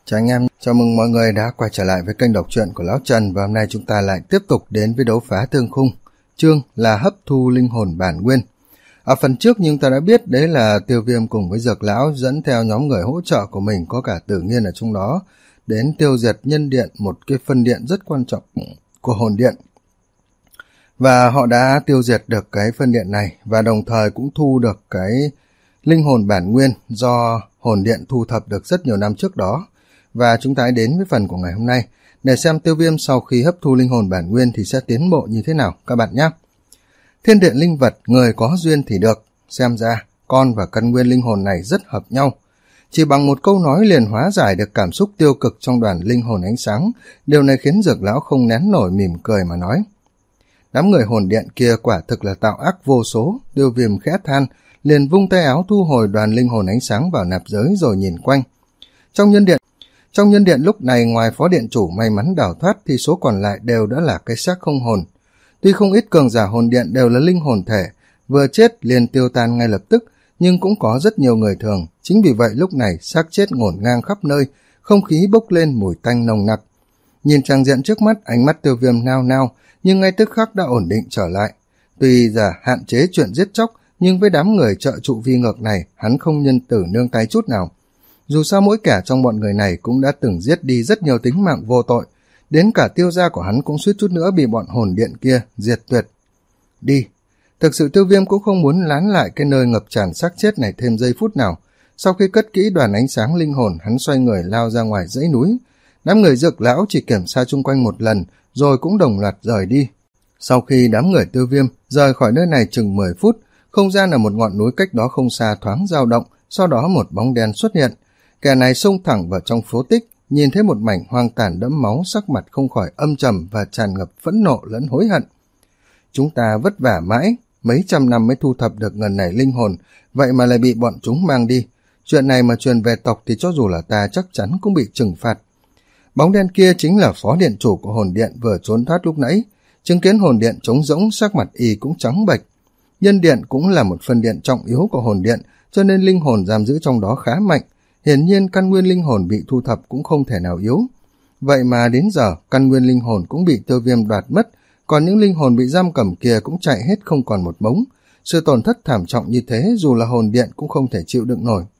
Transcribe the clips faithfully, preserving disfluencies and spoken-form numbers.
Chào anh em, chào mừng mọi người đã quay trở lại với kênh đọc truyện của Lão Trần, và hôm nay chúng ta lại tiếp tục đến với đấu phá thương khung. Chương là hấp thu linh hồn bản nguyên. Ở phần trước nhưng ta đã biết đấy là Tiêu Viêm cùng với Dược Lão dẫn theo nhóm người hỗ trợ của mình, có cả Tử Nghiên ở trong đó, đến tiêu diệt nhân điện, một cái phân điện rất quan trọng của hồn điện. Và họ đã tiêu diệt được cái phân điện này, và đồng thời cũng thu được cái linh hồn bản nguyên do hồn điện thu thập được rất nhiều năm trước đó. Và chúng ta hãy đến với phần của ngày hôm nay để xem Tiêu Viêm sau khi hấp thu linh hồn bản nguyên thì sẽ tiến bộ như thế nào các bạn nhé. Thiên điện linh vật, người có duyên thì được. Xem ra con và căn nguyên linh hồn này rất hợp nhau. Chỉ bằng một câu nói liền hóa giải được cảm xúc tiêu cực trong đoàn linh hồn ánh sáng. Điều này khiến Dược Lão không nén nổi mỉm cười mà nói: đám người hồn điện kia quả thực là tạo ác vô số. Tiêu Viêm khẽ than, liền vung tay áo thu hồi đoàn linh hồn ánh sáng vào nạp giới rồi nhìn quanh. Trong nhân điện Trong nhân điện lúc này, ngoài phó điện chủ may mắn đào thoát thì số còn lại đều đã là cái xác không hồn. Tuy không ít cường giả hồn điện đều là linh hồn thể, vừa chết liền tiêu tan ngay lập tức, nhưng cũng có rất nhiều người thường. Chính vì vậy lúc này xác chết ngổn ngang khắp nơi, không khí bốc lên mùi tanh nồng nặc. Nhìn trang diện trước mắt, ánh mắt Tiêu Viêm nao nao, nhưng ngay tức khắc đã ổn định trở lại. Tuy giả hạn chế chuyện giết chóc, nhưng với đám người trợ trụ vi ngược này, hắn không nhân tử nương tay chút nào. Dù sao mỗi kẻ trong bọn người này cũng đã từng giết đi rất nhiều tính mạng vô tội, đến cả Tiêu gia của hắn cũng suýt chút nữa bị bọn hồn điện kia diệt tuyệt. Đi. Thực sự Tiêu Viêm cũng không muốn lán lại cái nơi ngập tràn xác chết này thêm giây phút nào. Sau khi cất kỹ đoàn ánh sáng linh hồn, hắn xoay người lao ra ngoài dãy núi. Đám người Dược Lão chỉ kiểm tra chung quanh một lần rồi cũng đồng loạt rời đi. Sau khi đám người Tiêu Viêm rời khỏi nơi này chừng mười phút, không gian ở một ngọn núi cách đó không xa thoáng dao động, sau đó một bóng đen xuất hiện. Kẻ này xông thẳng vào trong phế tích, nhìn thấy một mảnh hoang tàn đẫm máu, sắc mặt không khỏi âm trầm và tràn ngập phẫn nộ lẫn hối hận. Chúng ta vất vả mãi, mấy trăm năm mới thu thập được ngần này linh hồn, vậy mà lại bị bọn chúng mang đi. Chuyện này mà truyền về tộc thì cho dù là ta chắc chắn cũng bị trừng phạt. Bóng đen kia chính là phó điện chủ của hồn điện vừa trốn thoát lúc nãy. Chứng kiến hồn điện trống rỗng, sắc mặt y cũng trắng bệch. Nhân điện cũng là một phân điện trọng yếu của hồn điện, cho nên linh hồn giam giữ trong đó khá mạnh. Hiển nhiên căn nguyên linh hồn bị thu thập cũng không thể nào yếu. Vậy mà đến giờ căn nguyên linh hồn cũng bị Tiêu Viêm đoạt mất, còn những linh hồn bị giam cầm kia cũng chạy hết không còn một mống. Sự tổn thất thảm trọng như thế dù là hồn điện cũng không thể chịu đựng nổi.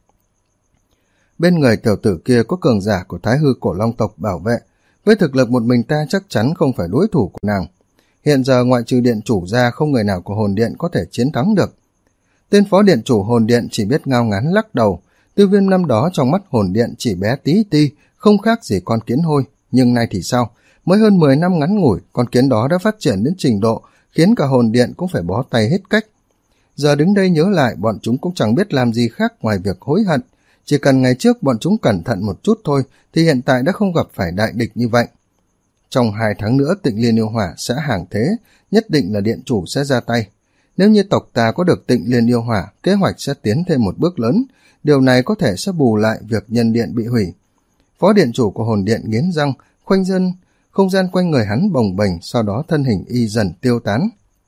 Bên người tiểu tử kia có cường giả của Thái Hư Cổ Long tộc bảo vệ, với thực lực một mình ta chắc chắn không phải đối thủ của nàng. Hiện giờ ngoại trừ điện chủ ra, không người nào của hồn điện có thể chiến thắng được. Tên phó điện chủ hồn điện chỉ biết ngao ngán lắc đầu. Tiêu Viêm năm đó trong mắt hồn điện chỉ bé tí ti, không khác gì con kiến hôi, nhưng nay thì sao? Mới hơn mười năm ngắn ngủi, con kiến đó đã phát triển đến trình độ khiến cả hồn điện cũng phải bó tay hết cách. Giờ đứng đây nhớ lại, bọn chúng cũng chẳng biết làm gì khác ngoài việc hối hận. Chỉ cần ngày trước bọn chúng cẩn thận một chút thôi thì hiện tại đã không gặp phải đại địch như vậy. Trong hai tháng nữa Tịnh Liên Yêu Hỏa sẽ hàng thế, nhất định là điện chủ sẽ ra tay. Nếu như tộc ta có được Tịnh Liên Yêu Hỏa, kế hoạch sẽ tiến thêm một bước lớn. Điều này có thể sẽ bù lại việc nhân điện bị hủy. Phó điện chủ của hồn điện nghiến răng, khoanh dân, không gian quanh người hắn bồng bềnh, sau đó thân hình y dần tiêu tán.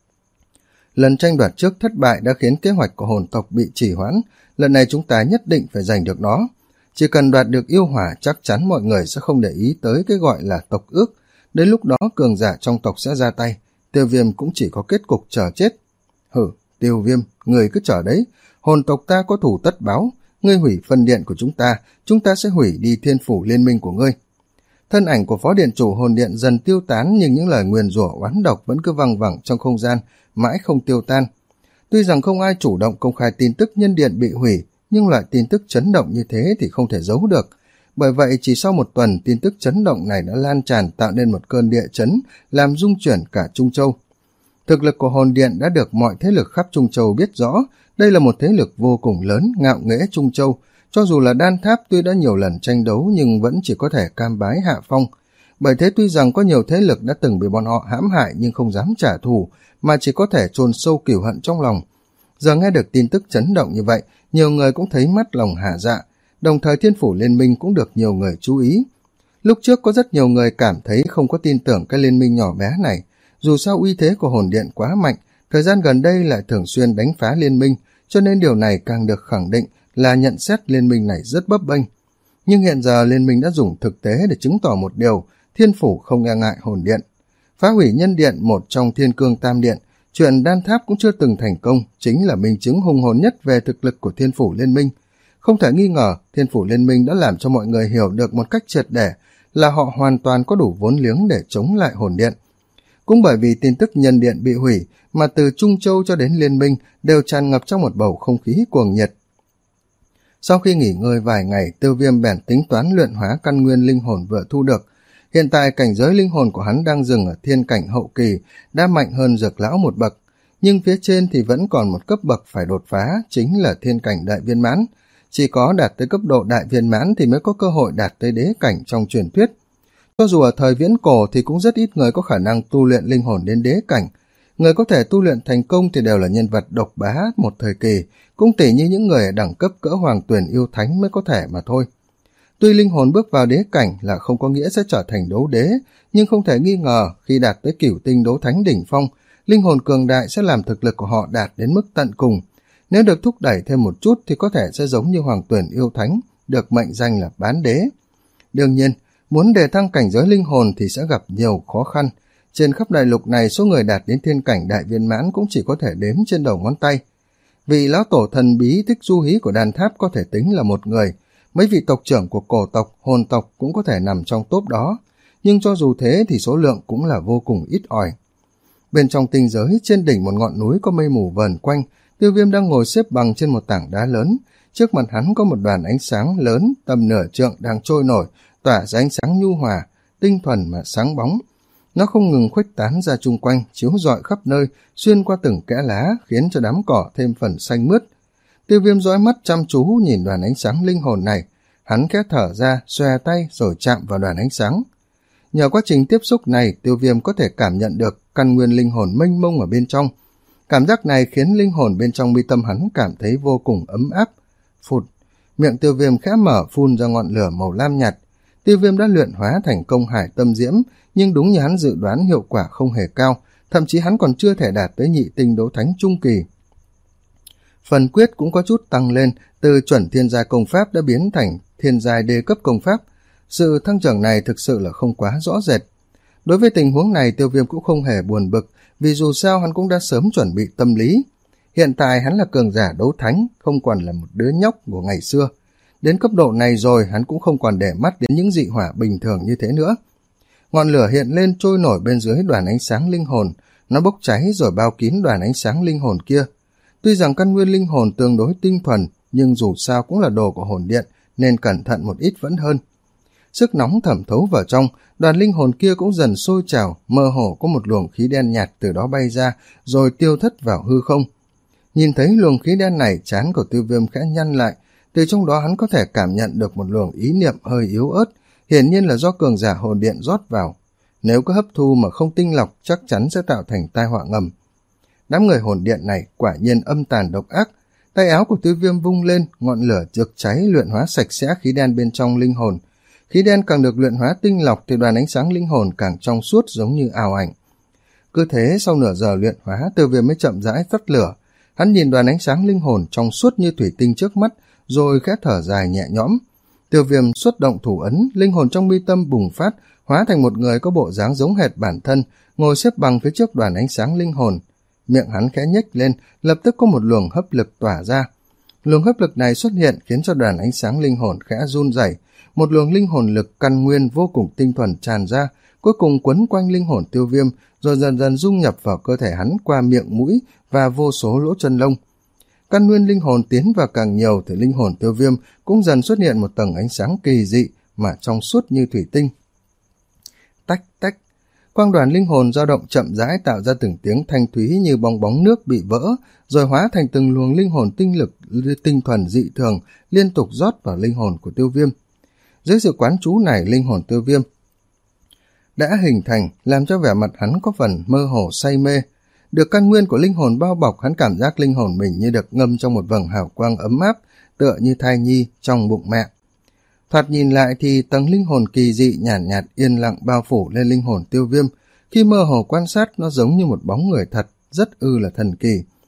Lần tranh đoạt trước thất bại đã khiến kế hoạch của hồn tộc bị trì hoãn, lần này chúng ta nhất định phải giành được nó. Chỉ cần đoạt được yêu hỏa, chắc chắn mọi người sẽ không để ý tới cái gọi là tộc ước. Đến lúc đó cường giả trong tộc sẽ ra tay, Tiêu Viêm cũng chỉ có kết cục chờ chết. Hử, Tiêu Viêm, người cứ chờ đấy, hồn tộc ta có thù tất báo. Ngươi hủy phân điện của chúng ta, chúng ta sẽ hủy đi thiên phủ liên minh của ngươi. Thân ảnh của phó điện chủ hồn điện dần tiêu tán, nhưng những lời nguyền rủa oán độc vẫn cứ văng vẳng trong không gian, mãi không tiêu tan. Tuy rằng không ai chủ động công khai tin tức nhân điện bị hủy, nhưng loại tin tức chấn động như thế thì không thể giấu được. Bởi vậy chỉ sau một tuần, tin tức chấn động này đã lan tràn tạo nên một cơn địa chấn, làm rung chuyển cả Trung Châu. Thực lực của hồn điện đã được mọi thế lực khắp Trung Châu biết rõ. Đây là một thế lực vô cùng lớn, ngạo nghễ Trung Châu. Cho dù là Đan Tháp tuy đã nhiều lần tranh đấu nhưng vẫn chỉ có thể cam bái hạ phong. Bởi thế tuy rằng có nhiều thế lực đã từng bị bọn họ hãm hại nhưng không dám trả thù, mà chỉ có thể chôn sâu cừu hận trong lòng. Giờ nghe được tin tức chấn động như vậy, nhiều người cũng thấy mắt lòng hả dạ, đồng thời thiên phủ liên minh cũng được nhiều người chú ý. Lúc trước có rất nhiều người cảm thấy không có tin tưởng cái liên minh nhỏ bé này, dù sao uy thế của hồn điện quá mạnh, thời gian gần đây lại thường xuyên đánh phá liên minh, cho nên điều này càng được khẳng định là nhận xét liên minh này rất bấp bênh. Nhưng hiện giờ liên minh đã dùng thực tế để chứng tỏ một điều, thiên phủ không e ngại hồn điện. Phá hủy nhân điện, một trong thiên cương tam điện, chuyện đan tháp cũng chưa từng thành công, chính là minh chứng hùng hồn nhất về thực lực của thiên phủ liên minh. Không thể nghi ngờ, thiên phủ liên minh đã làm cho mọi người hiểu được một cách triệt để là họ hoàn toàn có đủ vốn liếng để chống lại hồn điện. Cũng bởi vì tin tức nhân điện bị hủy mà từ Trung Châu cho đến liên minh đều tràn ngập trong một bầu không khí cuồng nhiệt. Sau khi nghỉ ngơi vài ngày, Tiêu Viêm bèn tính toán luyện hóa căn nguyên linh hồn vừa thu được. Hiện tại cảnh giới linh hồn của hắn đang dừng ở thiên cảnh hậu kỳ, đã mạnh hơn Dược lão một bậc, nhưng phía trên thì vẫn còn một cấp bậc phải đột phá, chính là thiên cảnh đại viên mãn. Chỉ có đạt tới cấp độ đại viên mãn thì mới có cơ hội đạt tới đế cảnh trong truyền thuyết. Cho dù ở thời viễn cổ thì cũng rất ít người có khả năng tu luyện linh hồn đến đế cảnh. Người có thể tu luyện thành công thì đều là nhân vật độc bá một thời kỳ, cũng tỉ như những người ở đẳng cấp cỡ hoàng tuyển yêu thánh mới có thể mà thôi. Tuy linh hồn bước vào đế cảnh là không có nghĩa sẽ trở thành đấu đế, nhưng không thể nghi ngờ khi đạt tới cửu tinh đấu thánh đỉnh phong, linh hồn cường đại sẽ làm thực lực của họ đạt đến mức tận cùng. Nếu được thúc đẩy thêm một chút thì có thể sẽ giống như hoàng tuyển yêu thánh, được mệnh danh là bán đế. Đương nhiên, muốn đề thăng cảnh giới linh hồn thì sẽ gặp nhiều khó khăn. Trên khắp đại lục này, số người đạt đến thiên cảnh đại viên mãn cũng chỉ có thể đếm trên đầu ngón tay. Vị lão tổ thần bí Thích Du Hí của đàn tháp có thể tính là một người, mấy vị tộc trưởng của cổ tộc, hồn tộc cũng có thể nằm trong top đó, nhưng cho dù thế thì số lượng cũng là vô cùng ít ỏi. Bên trong tinh giới, trên đỉnh một ngọn núi có mây mù vờn quanh, Tiêu Viêm đang ngồi xếp bằng trên một tảng đá lớn. Trước mặt hắn có một đoàn ánh sáng lớn tầm nửa trượng đang trôi nổi, tỏa ra ánh sáng nhu hòa, tinh thuần mà sáng bóng. Nó không ngừng khuếch tán ra chung quanh, chiếu rọi khắp nơi, xuyên qua từng kẽ lá, khiến cho đám cỏ thêm phần xanh mướt. Tiêu Viêm dõi mắt chăm chú nhìn đoàn ánh sáng linh hồn này, hắn khẽ thở ra, xòe tay rồi chạm vào đoàn ánh sáng. Nhờ quá trình tiếp xúc này, Tiêu Viêm có thể cảm nhận được căn nguyên linh hồn mênh mông ở bên trong. Cảm giác này khiến linh hồn bên trong mi tâm hắn cảm thấy vô cùng ấm áp. Phụt, miệng Tiêu Viêm khẽ mở phun ra ngọn lửa màu lam nhạt. Tiêu Viêm đã luyện hóa thành công hải tâm diễm, nhưng đúng như hắn dự đoán hiệu quả không hề cao, thậm chí hắn còn chưa thể đạt tới nhị tinh đấu thánh trung kỳ. Phần quyết cũng có chút tăng lên, từ chuẩn thiên giai công pháp đã biến thành thiên giai đê cấp công pháp. Sự thăng trưởng này thực sự là không quá rõ rệt. Đối với tình huống này, Tiêu Viêm cũng không hề buồn bực, vì dù sao hắn cũng đã sớm chuẩn bị tâm lý. Hiện tại hắn là cường giả đấu thánh, không còn là một đứa nhóc của ngày xưa. Đến cấp độ này rồi, hắn cũng không còn để mắt đến những dị hỏa bình thường như thế nữa. Ngọn lửa hiện lên trôi nổi bên dưới đoàn ánh sáng linh hồn, nó bốc cháy rồi bao kín đoàn ánh sáng linh hồn kia. Tuy rằng căn nguyên linh hồn tương đối tinh thuần, nhưng dù sao cũng là đồ của hồn điện, nên cẩn thận một ít vẫn hơn. Sức nóng thẩm thấu vào trong, đoàn linh hồn kia cũng dần sôi trào, mơ hồ có một luồng khí đen nhạt từ đó bay ra, rồi tiêu thất vào hư không. Nhìn thấy luồng khí đen này, trán của Tiêu Viêm khẽ nhăn lại, từ trong đó hắn có thể cảm nhận được một luồng ý niệm hơi yếu ớt, hiển nhiên là do cường giả hồn điện rót vào. Nếu có hấp thu mà không tinh lọc, chắc chắn sẽ tạo thành tai họa ngầm. Đám người hồn điện này quả nhiên âm tàn độc ác. Tay áo của Tiêu Viêm vung lên, ngọn lửa rực cháy luyện hóa sạch sẽ khí đen bên trong linh hồn. Khí đen càng được luyện hóa tinh lọc thì đoàn ánh sáng linh hồn càng trong suốt giống như ảo ảnh. Cứ thế sau nửa giờ luyện hóa, Tiêu Viêm mới chậm rãi tắt lửa. Hắn nhìn đoàn ánh sáng linh hồn trong suốt như thủy tinh trước mắt, rồi khẽ thở dài nhẹ nhõm. Tiêu Viêm xuất động thủ ấn, linh hồn trong mi tâm bùng phát, hóa thành một người có bộ dáng giống hệt bản thân, ngồi xếp bằng phía trước đoàn ánh sáng linh hồn. Miệng hắn khẽ nhếch lên, lập tức có một luồng hấp lực tỏa ra. Luồng hấp lực này xuất hiện khiến cho đoàn ánh sáng linh hồn khẽ run rẩy, một luồng linh hồn lực căn nguyên vô cùng tinh thuần tràn ra, cuối cùng quấn quanh linh hồn Tiêu Viêm, rồi dần dần dung nhập vào cơ thể hắn qua miệng mũi và vô số lỗ chân lông. Căn nguyên linh hồn tiến vào càng nhiều thì linh hồn Tiêu Viêm cũng dần xuất hiện một tầng ánh sáng kỳ dị mà trong suốt như thủy tinh. Tách tách, quang đoàn linh hồn dao động chậm rãi tạo ra từng tiếng thanh thúy như bong bóng nước bị vỡ, rồi hóa thành từng luồng linh hồn tinh lực tinh thuần dị thường liên tục rót vào linh hồn của Tiêu Viêm. Dưới sự quán chú này, linh hồn Tiêu Viêm đã hình thành, làm cho vẻ mặt hắn có phần mơ hồ say mê. Được căn nguyên của linh hồn bao bọc, hắn cảm giác linh hồn mình như được ngâm trong một vầng hào quang ấm áp, tựa như thai nhi trong bụng mẹ. Thoạt nhìn lại thì tầng linh hồn kỳ dị nhàn nhạt, nhạt yên lặng bao phủ lên linh hồn Tiêu Viêm. Khi mơ hồ quan sát, nó giống như một bóng người thật, rất ư là thần kỳ.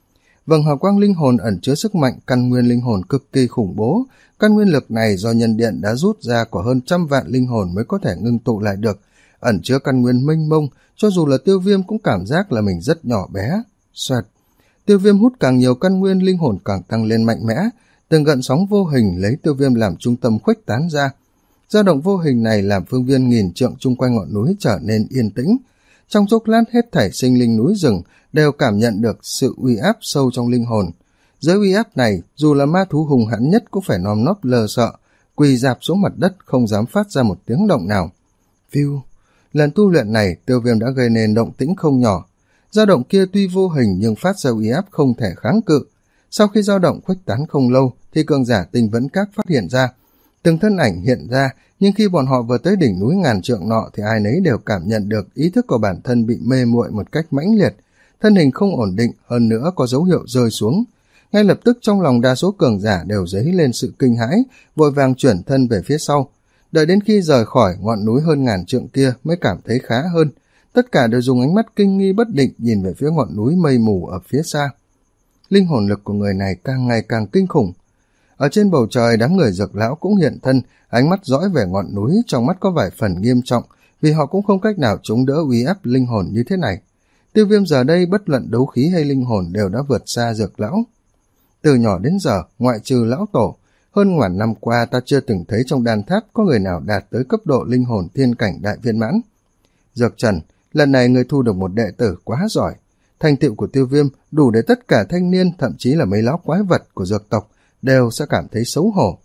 Vầng hào quang linh hồn ẩn chứa sức mạnh căn nguyên linh hồn cực kỳ khủng bố. Căn nguyên lực này do nhân điện đã rút ra của hơn trăm vạn linh hồn mới có thể ngưng tụ lại được, ẩn chứa căn nguyên mênh mông, cho dù là Tiêu Viêm cũng cảm giác là mình rất nhỏ bé. Xoẹt. Tiêu Viêm hút càng nhiều căn nguyên, linh hồn càng tăng lên mạnh mẽ, từng gợn sóng vô hình lấy Tiêu Viêm làm trung tâm khuếch tán ra. Dao động vô hình này làm phương viên nghìn trượng chung quanh ngọn núi trở nên yên tĩnh. Trong chốc lát hết thảy sinh linh núi rừng đều cảm nhận được sự uy áp sâu trong linh hồn. Dưới uy áp này, dù là ma thú hùng hãn nhất cũng phải nom nóp lờ sợ, quỳ rạp xuống mặt đất không dám phát ra một tiếng động nào. Phiu. Lần tu luyện này, Tiêu Viêm đã gây nên động tĩnh không nhỏ. Dao động kia tuy vô hình nhưng phát ra uy áp không thể kháng cự. Sau khi dao động khuếch tán không lâu thì cường giả Tinh Vẫn Các phát hiện ra. Từng thân ảnh hiện ra, nhưng khi bọn họ vừa tới đỉnh núi ngàn trượng nọ thì ai nấy đều cảm nhận được ý thức của bản thân bị mê muội một cách mãnh liệt. Thân hình không ổn định, hơn nữa có dấu hiệu rơi xuống. Ngay lập tức trong lòng đa số cường giả đều dấy lên sự kinh hãi, vội vàng chuyển thân về phía sau. Đợi đến khi rời khỏi ngọn núi hơn ngàn trượng kia mới cảm thấy khá hơn. Tất cả đều dùng ánh mắt kinh nghi bất định nhìn về phía ngọn núi mây mù ở phía xa. Linh hồn lực của người này càng ngày càng kinh khủng. Ở trên bầu trời, đám người Dược lão cũng hiện thân, ánh mắt dõi về ngọn núi, trong mắt có vài phần nghiêm trọng, vì họ cũng không cách nào chống đỡ uy áp linh hồn như thế này. Tiêu Viêm giờ đây bất luận đấu khí hay linh hồn đều đã vượt xa Dược lão. Từ nhỏ đến giờ, ngoại trừ lão tổ, hơn ngàn năm qua ta chưa từng thấy trong đan tháp có người nào đạt tới cấp độ linh hồn thiên cảnh đại viên mãn. Dược Trần, lần này người thu được một đệ tử quá giỏi. Thành tựu của Tiêu Viêm đủ để tất cả thanh niên, thậm chí là mấy lão quái vật của dược tộc đều sẽ cảm thấy xấu hổ.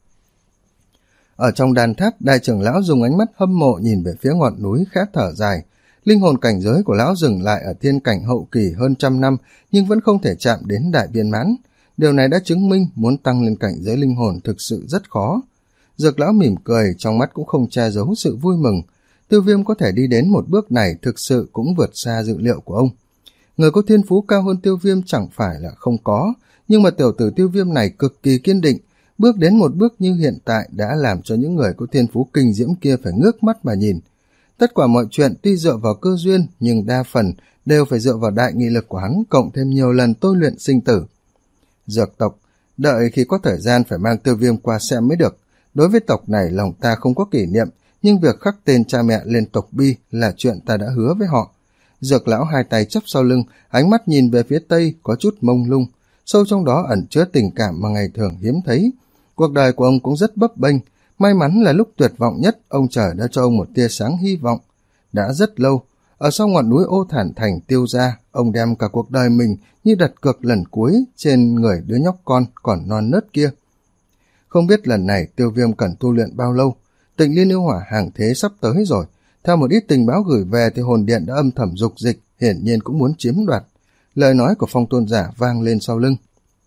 Ở trong đàn tháp, đại trưởng lão dùng ánh mắt hâm mộ nhìn về phía ngọn núi khẽ thở dài. Linh hồn cảnh giới của lão dừng lại ở thiên cảnh hậu kỳ hơn trăm năm, nhưng vẫn không thể chạm đến đại viên mãn. Điều này đã chứng minh muốn tăng lên cảnh giới linh hồn thực sự rất khó. Dược lão mỉm cười, trong mắt cũng không che giấu sự vui mừng. Tiêu Viêm có thể đi đến một bước này thực sự cũng vượt xa dự liệu của ông. Người có thiên phú cao hơn Tiêu Viêm chẳng phải là không có, nhưng mà tiểu tử Tiêu Viêm này cực kỳ kiên định, bước đến một bước như hiện tại đã làm cho những người có thiên phú kinh diễm kia phải ngước mắt mà nhìn. Tất cả mọi chuyện tuy dựa vào cơ duyên, nhưng đa phần đều phải dựa vào đại nghị lực của hắn, cộng thêm nhiều lần tôi luyện sinh tử. Dược tộc, đợi khi có thời gian phải mang Tiêu Viêm qua xem mới được. Đối với tộc này lòng ta không có kỷ niệm, nhưng việc khắc tên cha mẹ lên tộc Bi là chuyện ta đã hứa với họ. Dược lão hai tay chắp sau lưng, ánh mắt nhìn về phía tây có chút mông lung, sâu trong đó ẩn chứa tình cảm mà ngày thường hiếm thấy. Cuộc đời của ông cũng rất bấp bênh, may mắn là lúc tuyệt vọng nhất, ông trời đã cho ông một tia sáng hy vọng. Đã rất lâu, ở sau ngọn núi Ô Thản Thành Tiêu gia, ông đem cả cuộc đời mình như đặt cược lần cuối trên người đứa nhóc con còn non nớt kia. Không biết lần này Tiêu Viêm cần tu luyện bao lâu, Tịnh Liên Yêu Hỏa hàng thế sắp tới rồi. Theo một ít tình báo gửi về thì hồn điện đã âm thầm dục dịch, hiển nhiên cũng muốn chiếm đoạt. Lời nói của Phong Tôn giả vang lên sau lưng.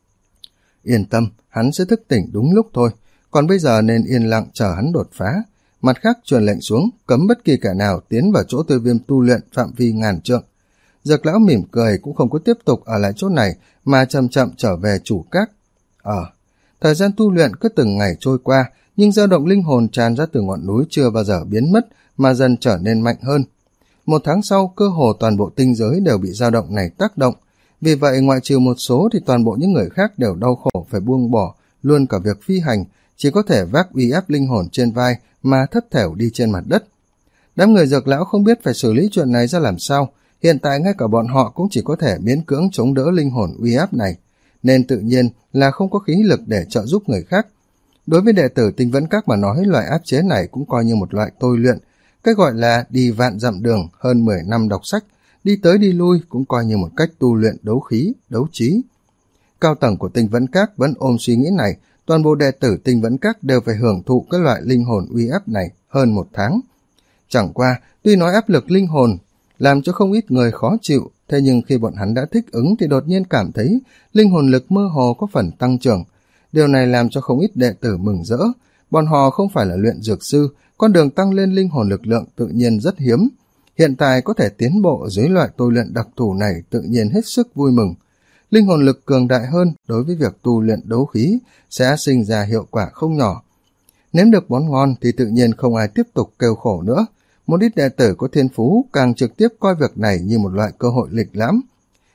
Yên tâm, hắn sẽ thức tỉnh đúng lúc thôi, còn bây giờ nên yên lặng chờ hắn đột phá. Mặt khác truyền lệnh xuống, cấm bất kỳ kẻ nào tiến vào chỗ Tiêu Viêm tu luyện phạm vi ngàn trượng. Dược lão mỉm cười cũng không có tiếp tục ở lại chỗ này mà chậm chậm trở về chủ các. Ờ, thời gian tu luyện cứ từng ngày trôi qua, nhưng dao động linh hồn tràn ra từ ngọn núi chưa bao giờ biến mất mà dần trở nên mạnh hơn. Một tháng sau, cơ hồ toàn bộ tinh giới đều bị dao động này tác động. Vì vậy, ngoại trừ một số thì toàn bộ những người khác đều đau khổ phải buông bỏ luôn cả việc phi hành, chỉ có thể vác uy áp linh hồn trên vai mà thất thểu đi trên mặt đất. Đám người Dược lão không biết phải xử lý chuyện này ra làm sao, hiện tại ngay cả bọn họ cũng chỉ có thể miễn cưỡng chống đỡ linh hồn uy áp này, nên tự nhiên là không có khí lực để trợ giúp người khác. Đối với đệ tử Tinh Vẫn Các mà nói, loại áp chế này cũng coi như một loại tôi luyện, cái gọi là đi vạn dặm đường hơn mười năm đọc sách, đi tới đi lui cũng coi như một cách tu luyện đấu khí, đấu trí. Cao tầng của Tinh Vẫn Các vẫn ôm suy nghĩ này, toàn bộ đệ tử Tinh Vẫn Các đều phải hưởng thụ cái loại linh hồn uy áp này hơn một tháng. Chẳng qua, tuy nói áp lực linh hồn làm cho không ít người khó chịu, thế nhưng khi bọn hắn đã thích ứng thì đột nhiên cảm thấy linh hồn lực mơ hồ có phần tăng trưởng. Điều này làm cho không ít đệ tử mừng rỡ. Bọn họ không phải là luyện dược sư, con đường tăng lên linh hồn lực lượng tự nhiên rất hiếm. Hiện tại có thể tiến bộ dưới loại tôi luyện đặc thù này tự nhiên hết sức vui mừng. Linh hồn lực cường đại hơn đối với việc tu luyện đấu khí sẽ sinh ra hiệu quả không nhỏ. Nếm được món ngon thì tự nhiên không ai tiếp tục kêu khổ nữa. Một ít đệ tử có thiên phú càng trực tiếp coi việc này như một loại cơ hội lịch lãm.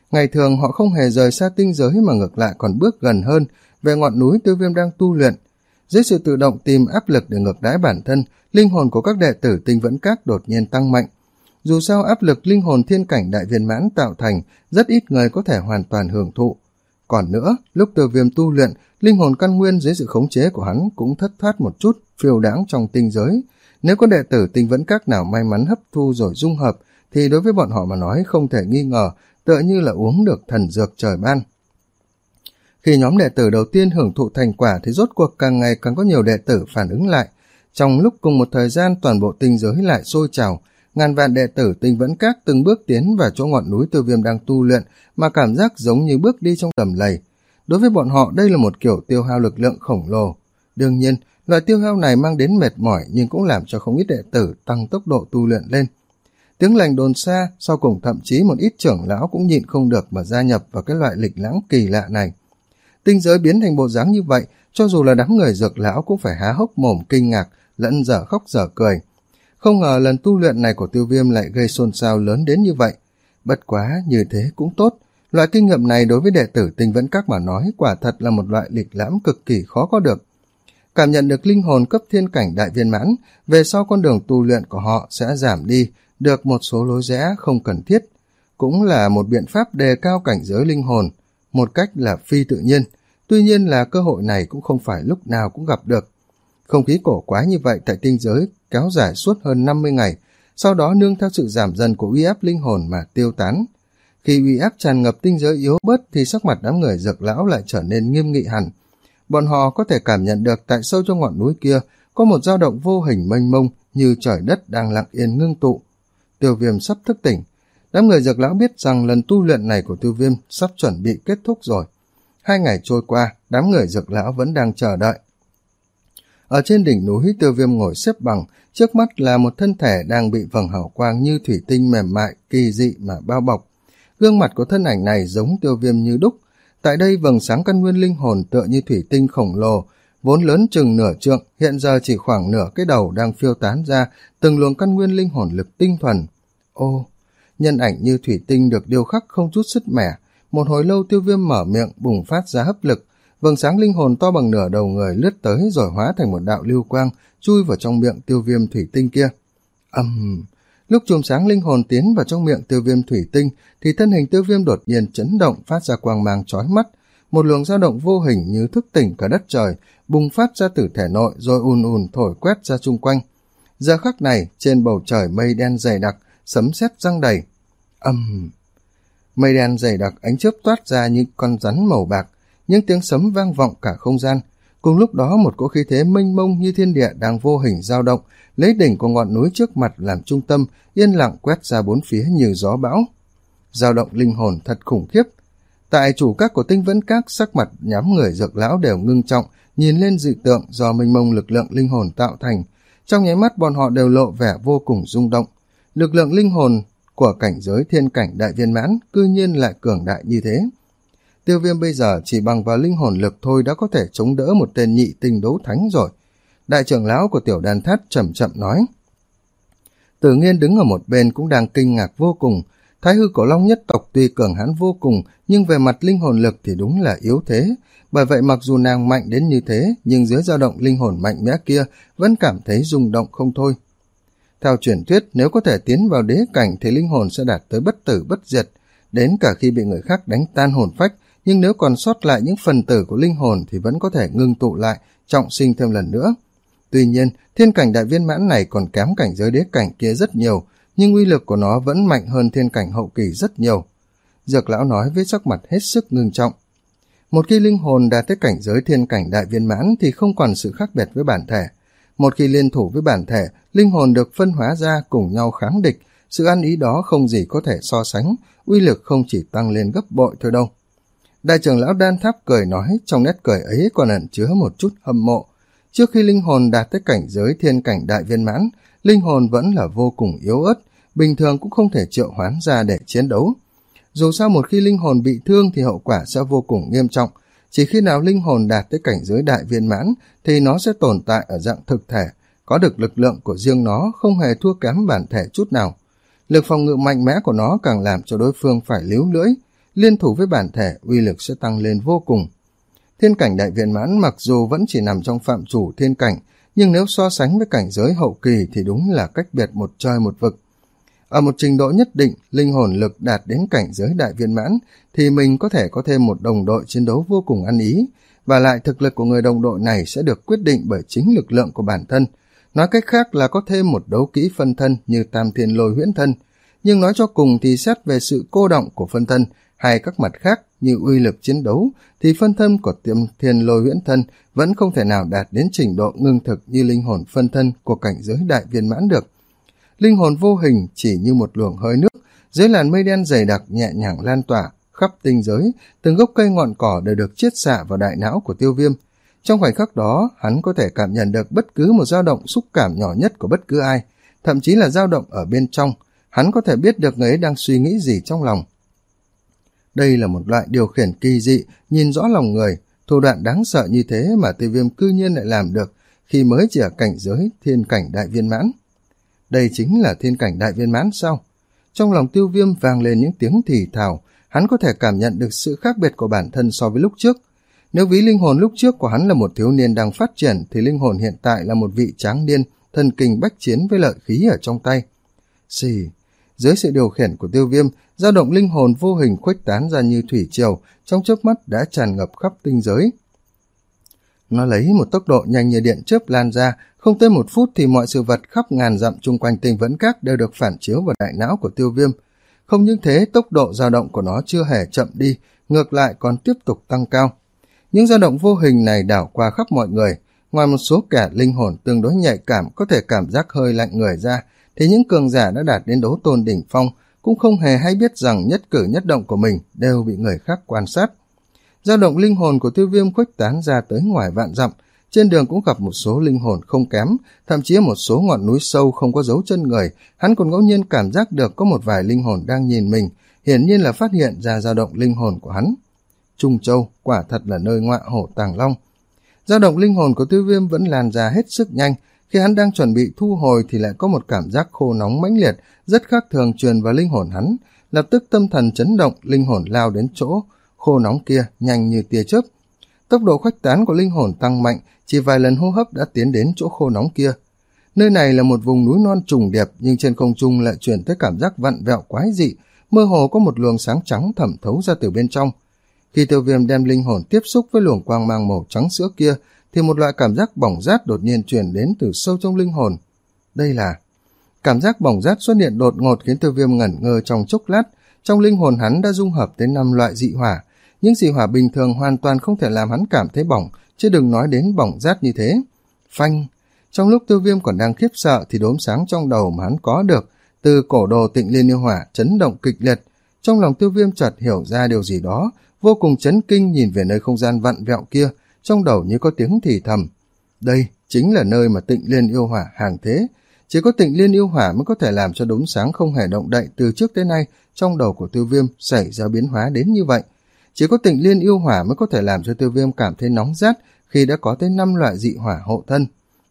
Ngày thường họ không hề rời xa tinh giới mà ngược lại còn bước gần hơn về ngọn núi Tiêu Viêm đang tu luyện. Dưới sự tự động tìm áp lực để ngược đãi bản thân, linh hồn của các đệ tử Tinh Vẫn Các đột nhiên tăng mạnh. Dù sao áp lực linh hồn thiên cảnh đại viên mãn tạo thành, rất ít người có thể hoàn toàn hưởng thụ. Còn nữa, lúc Tiêu Viêm tu luyện, linh hồn căn nguyên dưới sự khống chế của hắn cũng thất thoát một chút, phiêu đãng trong tinh giới. Nếu có đệ tử Tinh Vẫn Các nào may mắn hấp thu rồi dung hợp, thì đối với bọn họ mà nói không thể nghi ngờ, tựa như là uống được thần dược trời ban. Khi nhóm đệ tử đầu tiên hưởng thụ thành quả thì rốt cuộc càng ngày càng có nhiều đệ tử phản ứng lại. Trong lúc cùng một thời gian toàn bộ tinh giới lại sôi trào, ngàn vạn đệ tử Tinh Vẫn Các từng bước tiến vào chỗ ngọn núi Tiêu Viêm đang tu luyện mà cảm giác giống như bước đi trong đầm lầy. Đối với bọn họ đây là một kiểu tiêu hao lực lượng khổng lồ. Đương nhiên, loại tiêu hao này mang đến mệt mỏi nhưng cũng làm cho không ít đệ tử tăng tốc độ tu luyện lên. Tiếng lành đồn xa, sau cùng thậm chí một ít trưởng lão cũng nhịn không được mà gia nhập vào cái loại lịch lãm kỳ lạ này. Tinh giới biến thành bộ dáng như vậy, cho dù là đám người dược lão cũng phải há hốc mồm kinh ngạc, lẫn dở khóc dở cười. Không ngờ lần tu luyện này của Tiêu Viêm lại gây xôn xao lớn đến như vậy. Bất quá, như thế cũng tốt. Loại kinh nghiệm này đối với đệ tử Tinh Vẫn Các mà nói quả thật là một loại lịch lãm cực kỳ khó có được. Cảm nhận được linh hồn cấp thiên cảnh đại viên mãn, về sau con đường tu luyện của họ sẽ giảm đi, được một số lối rẽ không cần thiết. Cũng là một biện pháp đề cao cảnh giới linh hồn, một cách là phi tự nhiên. Tuy nhiên là cơ hội này cũng không phải lúc nào cũng gặp được. Không khí cổ quái như vậy tại tinh giới kéo dài suốt hơn năm mươi ngày, sau đó nương theo sự giảm dần của uy áp linh hồn mà tiêu tán. Khi uy áp tràn ngập tinh giới yếu bớt thì sắc mặt đám người dược lão lại trở nên nghiêm nghị hẳn. Bọn họ có thể cảm nhận được tại sâu trong ngọn núi kia có một dao động vô hình mênh mông như trời đất đang lặng yên ngưng tụ. Tiêu Viêm sắp thức tỉnh. Đám người dược lão biết rằng lần tu luyện này của Tiêu Viêm sắp chuẩn bị kết thúc rồi. Hai ngày trôi qua, đám người dược lão vẫn đang chờ đợi. Ở trên đỉnh núi, Tiêu Viêm ngồi xếp bằng, trước mắt là một thân thể đang bị vầng hào quang như thủy tinh mềm mại, kỳ dị mà bao bọc. Gương mặt của thân ảnh này giống Tiêu Viêm như đúc. Tại đây vầng sáng căn nguyên linh hồn tựa như thủy tinh khổng lồ, vốn lớn chừng nửa trượng, hiện giờ chỉ khoảng nửa cái đầu đang phiêu tán ra từng luồng căn nguyên linh hồn lực tinh thuần. Ô, nhân ảnh như thủy tinh được điêu khắc không chút sứt mẻ. Một hồi lâu Tiêu Viêm mở miệng bùng phát ra hấp lực, vầng sáng linh hồn to bằng nửa đầu người lướt tới rồi hóa thành một đạo lưu quang chui vào trong miệng Tiêu Viêm thủy tinh kia. Ầm, um, lúc chùm sáng linh hồn tiến vào trong miệng Tiêu Viêm thủy tinh thì thân hình Tiêu Viêm đột nhiên chấn động, phát ra quang mang chói mắt. Một luồng dao động vô hình như thức tỉnh cả đất trời bùng phát ra từ thể nội rồi ùn ùn thổi quét ra chung quanh. Giờ khắc này trên bầu trời mây đen dày đặc, sấm sét giăng đầy. Ầm, um, mây đen dày đặc, ánh chớp toát ra như con rắn màu bạc, những tiếng sấm vang vọng cả không gian. Cùng lúc đó một cỗ khí thế mênh mông như thiên địa đang vô hình dao động, lấy đỉnh của ngọn núi trước mặt làm trung tâm, yên lặng quét ra bốn phía như gió bão. Dao động linh hồn thật khủng khiếp. Tại chủ các của Tinh Vẫn Các, sắc mặt nhóm người dược lão đều ngưng trọng, nhìn lên dị tượng do mênh mông lực lượng linh hồn tạo thành. Trong nháy mắt bọn họ đều lộ vẻ vô cùng rung động. Lực lượng linh hồn của cảnh giới thiên cảnh đại viên mãn cư nhiên lại cường đại như thế. Tiêu Viêm bây giờ chỉ bằng vào linh hồn lực thôi đã có thể chống đỡ một tên nhị tinh đấu thánh rồi. Đại trưởng lão của Tiểu Đan Thát chậm chậm nói. Tử Nghiên đứng ở một bên cũng đang kinh ngạc vô cùng. Thái hư cổ long nhất tộc tuy cường hãn vô cùng nhưng về mặt linh hồn lực thì đúng là yếu thế. Bởi vậy mặc dù nàng mạnh đến như thế nhưng dưới dao động linh hồn mạnh mẽ kia vẫn cảm thấy rung động không thôi. Theo truyền thuyết, nếu có thể tiến vào đế cảnh thì linh hồn sẽ đạt tới bất tử bất diệt, đến cả khi bị người khác đánh tan hồn phách, nhưng nếu còn sót lại những phần tử của linh hồn thì vẫn có thể ngưng tụ lại, trọng sinh thêm lần nữa. Tuy nhiên, thiên cảnh đại viên mãn này còn kém cảnh giới đế cảnh kia rất nhiều, nhưng uy lực của nó vẫn mạnh hơn thiên cảnh hậu kỳ rất nhiều. Dược lão nói với sắc mặt hết sức ngưng trọng. Một khi linh hồn đạt tới cảnh giới thiên cảnh đại viên mãn thì không còn sự khác biệt với bản thể. Một khi liên thủ với bản thể, linh hồn được phân hóa ra cùng nhau kháng địch, sự ăn ý đó không gì có thể so sánh, uy lực không chỉ tăng lên gấp bội thôi đâu. Đại trưởng lão Đan Tháp cười nói, trong nét cười ấy còn ẩn chứa một chút hâm mộ. Trước khi linh hồn đạt tới cảnh giới thiên cảnh đại viên mãn, linh hồn vẫn là vô cùng yếu ớt, bình thường cũng không thể triệu hoán ra để chiến đấu. Dù sao một khi linh hồn bị thương thì hậu quả sẽ vô cùng nghiêm trọng, chỉ khi nào linh hồn đạt tới cảnh giới đại viên mãn thì nó sẽ tồn tại ở dạng thực thể, có được lực lượng của riêng nó, không hề thua kém bản thể chút nào. Lực phòng ngự mạnh mẽ của nó càng làm cho đối phương phải líu lưỡi. liên thủ với bản thể uy lực sẽ tăng lên vô cùng. Thiên cảnh đại viên mãn mặc dù vẫn chỉ nằm trong phạm chủ thiên cảnh, nhưng nếu so sánh với cảnh giới hậu kỳ thì đúng là cách biệt một trời một vực. Ở một trình độ nhất định, linh hồn lực đạt đến cảnh giới đại viên mãn thì mình có thể có thêm một đồng đội chiến đấu vô cùng ăn ý, và lại thực lực của người đồng đội này sẽ được quyết định bởi chính lực lượng của bản thân. Nói cách khác là có thêm một đấu kỹ phân thân như Tam Thiên Lôi Huyễn Thân, nhưng nói cho cùng thì xét về sự cô động của phân thân hay các mặt khác như uy lực chiến đấu thì phân thân của Tam Thiên Lôi Huyễn Thân vẫn không thể nào đạt đến trình độ ngưng thực như linh hồn phân thân của cảnh giới đại viên mãn được. Linh hồn vô hình chỉ như một luồng hơi nước, dưới làn mây đen dày đặc nhẹ nhàng lan tỏa khắp tinh giới, từng gốc cây ngọn cỏ đều được chiết xạ vào đại não của Tiêu Viêm. Trong khoảnh khắc đó, hắn có thể cảm nhận được bất cứ một dao động xúc cảm nhỏ nhất của bất cứ ai, thậm chí là dao động ở bên trong, hắn có thể biết được người ấy đang suy nghĩ gì trong lòng. Đây là một loại điều khiển kỳ dị, nhìn rõ lòng người, thủ đoạn đáng sợ như thế mà Tiêu Viêm cư nhiên lại làm được khi mới chỉ ở cảnh giới thiên cảnh đại viên mãn. Đây chính là thiên cảnh đại viên mãn sao? Trong lòng Tiêu Viêm vang lên những tiếng thì thào, hắn có thể cảm nhận được sự khác biệt của bản thân so với lúc trước. Nếu ví linh hồn lúc trước của hắn là một thiếu niên đang phát triển, thì linh hồn hiện tại là một vị tráng niên, thần kinh bách chiến với lợi khí ở trong tay. Xì, dưới sự điều khiển của Tiêu Viêm, dao động linh hồn vô hình khuếch tán ra như thủy triều, trong chớp mắt đã tràn ngập khắp tinh giới. Nó lấy một tốc độ nhanh như điện chớp lan ra, không tới một phút thì mọi sự vật khắp ngàn dặm chung quanh tinh vẫn các đều được phản chiếu vào đại não của Tiêu Viêm. Không những thế, tốc độ dao động của nó chưa hề chậm đi, ngược lại còn tiếp tục tăng cao. Những dao động vô hình này đảo qua khắp mọi người, ngoài một số kẻ linh hồn tương đối nhạy cảm có thể cảm giác hơi lạnh người ra, thì những cường giả đã đạt đến đấu tôn đỉnh phong cũng không hề hay biết rằng nhất cử nhất động của mình đều bị người khác quan sát. Dao động linh hồn của Tiêu Viêm khuếch tán ra tới ngoài vạn dặm, trên đường cũng gặp một số linh hồn không kém, thậm chí một số ngọn núi sâu không có dấu chân người, hắn còn ngẫu nhiên cảm giác được có một vài linh hồn đang nhìn mình, hiển nhiên là phát hiện ra dao động linh hồn của hắn. Trung Châu quả thật là nơi ngọa hổ tàng long. Dao động linh hồn của Tiêu Viêm vẫn lan ra hết sức nhanh, khi hắn đang chuẩn bị thu hồi thì lại có một cảm giác khô nóng mãnh liệt, rất khác thường truyền vào linh hồn hắn, lập tức tâm thần chấn động, linh hồn lao đến chỗ khô nóng kia nhanh như tia chớp. Tốc độ khuếch tán của linh hồn tăng mạnh, chỉ vài lần hô hấp đã tiến đến chỗ khô nóng kia. Nơi này là một vùng núi non trùng điệp, nhưng trên không trung lại truyền tới cảm giác vặn vẹo quái dị, mơ hồ có một luồng sáng trắng thẩm thấu ra từ bên trong. Khi Tiêu Viêm đem linh hồn tiếp xúc với luồng quang mang màu trắng sữa kia, thì một loại cảm giác bỏng rát đột nhiên truyền đến từ sâu trong linh hồn. Đây là... Cảm giác bỏng rát xuất hiện đột ngột khiến Tiêu Viêm ngẩn ngơ trong chốc lát. Trong linh hồn hắn đã dung hợp tới năm loại dị hỏa. Những dị hỏa bình thường hoàn toàn không thể làm hắn cảm thấy bỏng, chứ đừng nói đến bỏng rát như thế. Phanh! Trong lúc Tiêu Viêm còn đang khiếp sợ thì đốm sáng trong đầu mà hắn có được từ cổ đồ Tịnh Liên Yêu Hỏa chấn động kịch liệt. Trong lòng Tiêu Viêm chợt hiểu ra điều gì đó, vô cùng chấn kinh nhìn về nơi không gian vặn vẹo kia, trong đầu như có tiếng thì thầm. Đây chính là nơi mà Tịnh Liên Yêu Hỏa hàng thế. Chỉ có Tịnh Liên Yêu Hỏa mới có thể làm cho đốm sáng không hề động đậy từ trước tới nay trong đầu của Tiêu Viêm xảy ra biến hóa đến như vậy. Chỉ có Tịnh Liên Yêu Hỏa mới có thể làm cho Tiêu Viêm cảm thấy nóng rát khi đã có tới năm loại dị hỏa hộ thân.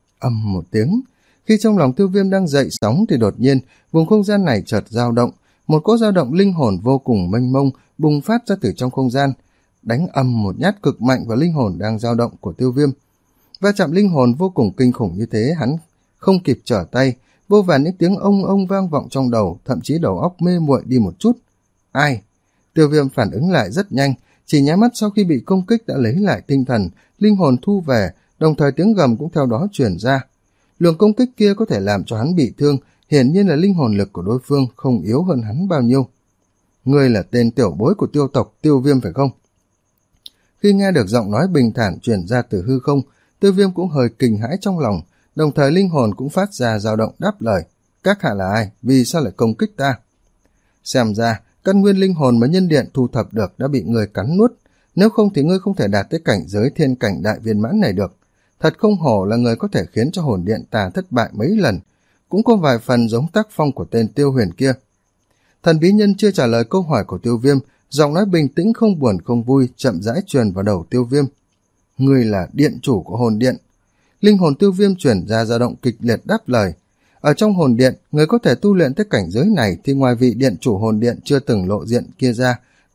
Ầm một tiếng, khi trong lòng Tiêu Viêm đang dậy sóng thì đột nhiên vùng không gian này chợt dao động, một cỗ dao động linh hồn vô cùng mênh mông bùng phát ra từ trong không gian, đánh ầm một nhát cực mạnh vào linh hồn đang dao động của Tiêu Viêm. Va chạm linh hồn vô cùng kinh khủng như thế, hắn không kịp trở tay, vô vàn những tiếng ông ông vang vọng trong đầu, thậm chí đầu óc mê muội đi một chút. Ai? Tiêu Viêm phản ứng lại rất nhanh, chỉ nháy mắt sau khi bị công kích đã lấy lại tinh thần, linh hồn thu về, đồng thời tiếng gầm cũng theo đó truyền ra. Luồng công kích kia có thể làm cho hắn bị thương, hiển nhiên là linh hồn lực của đối phương không yếu hơn hắn bao nhiêu. Ngươi là tên tiểu bối của Tiêu tộc Tiêu Viêm phải không? Khi nghe được giọng nói bình thản truyền ra từ hư không, Tiêu Viêm cũng hơi kinh hãi trong lòng, đồng thời linh hồn cũng phát ra dao động đáp lời. Các hạ là ai? Vì sao lại công kích ta? Xem ra, căn nguyên linh hồn mà nhân điện thu thập được đã bị người cắn nuốt, nếu không thì ngươi không thể đạt tới cảnh giới thiên cảnh đại viên mãn này được. Thật không hổ là người có thể khiến cho hồn điện ta thất bại mấy lần, cũng có vài phần giống tác phong của tên Tiêu Huyền kia. Thần bí nhân chưa trả lời câu hỏi của Tiêu Viêm, giọng nói bình tĩnh không buồn không vui chậm rãi truyền vào đầu Tiêu Viêm. Ngươi là điện chủ của hồn điện. Linh hồn Tiêu Viêm chuyển ra dao động kịch liệt đáp lời. Ở trong hồn điện, người có thể tu luyện tới cảnh giới này thì ngoài vị điện chủ hồn điện chưa từng lộ diện kia ra,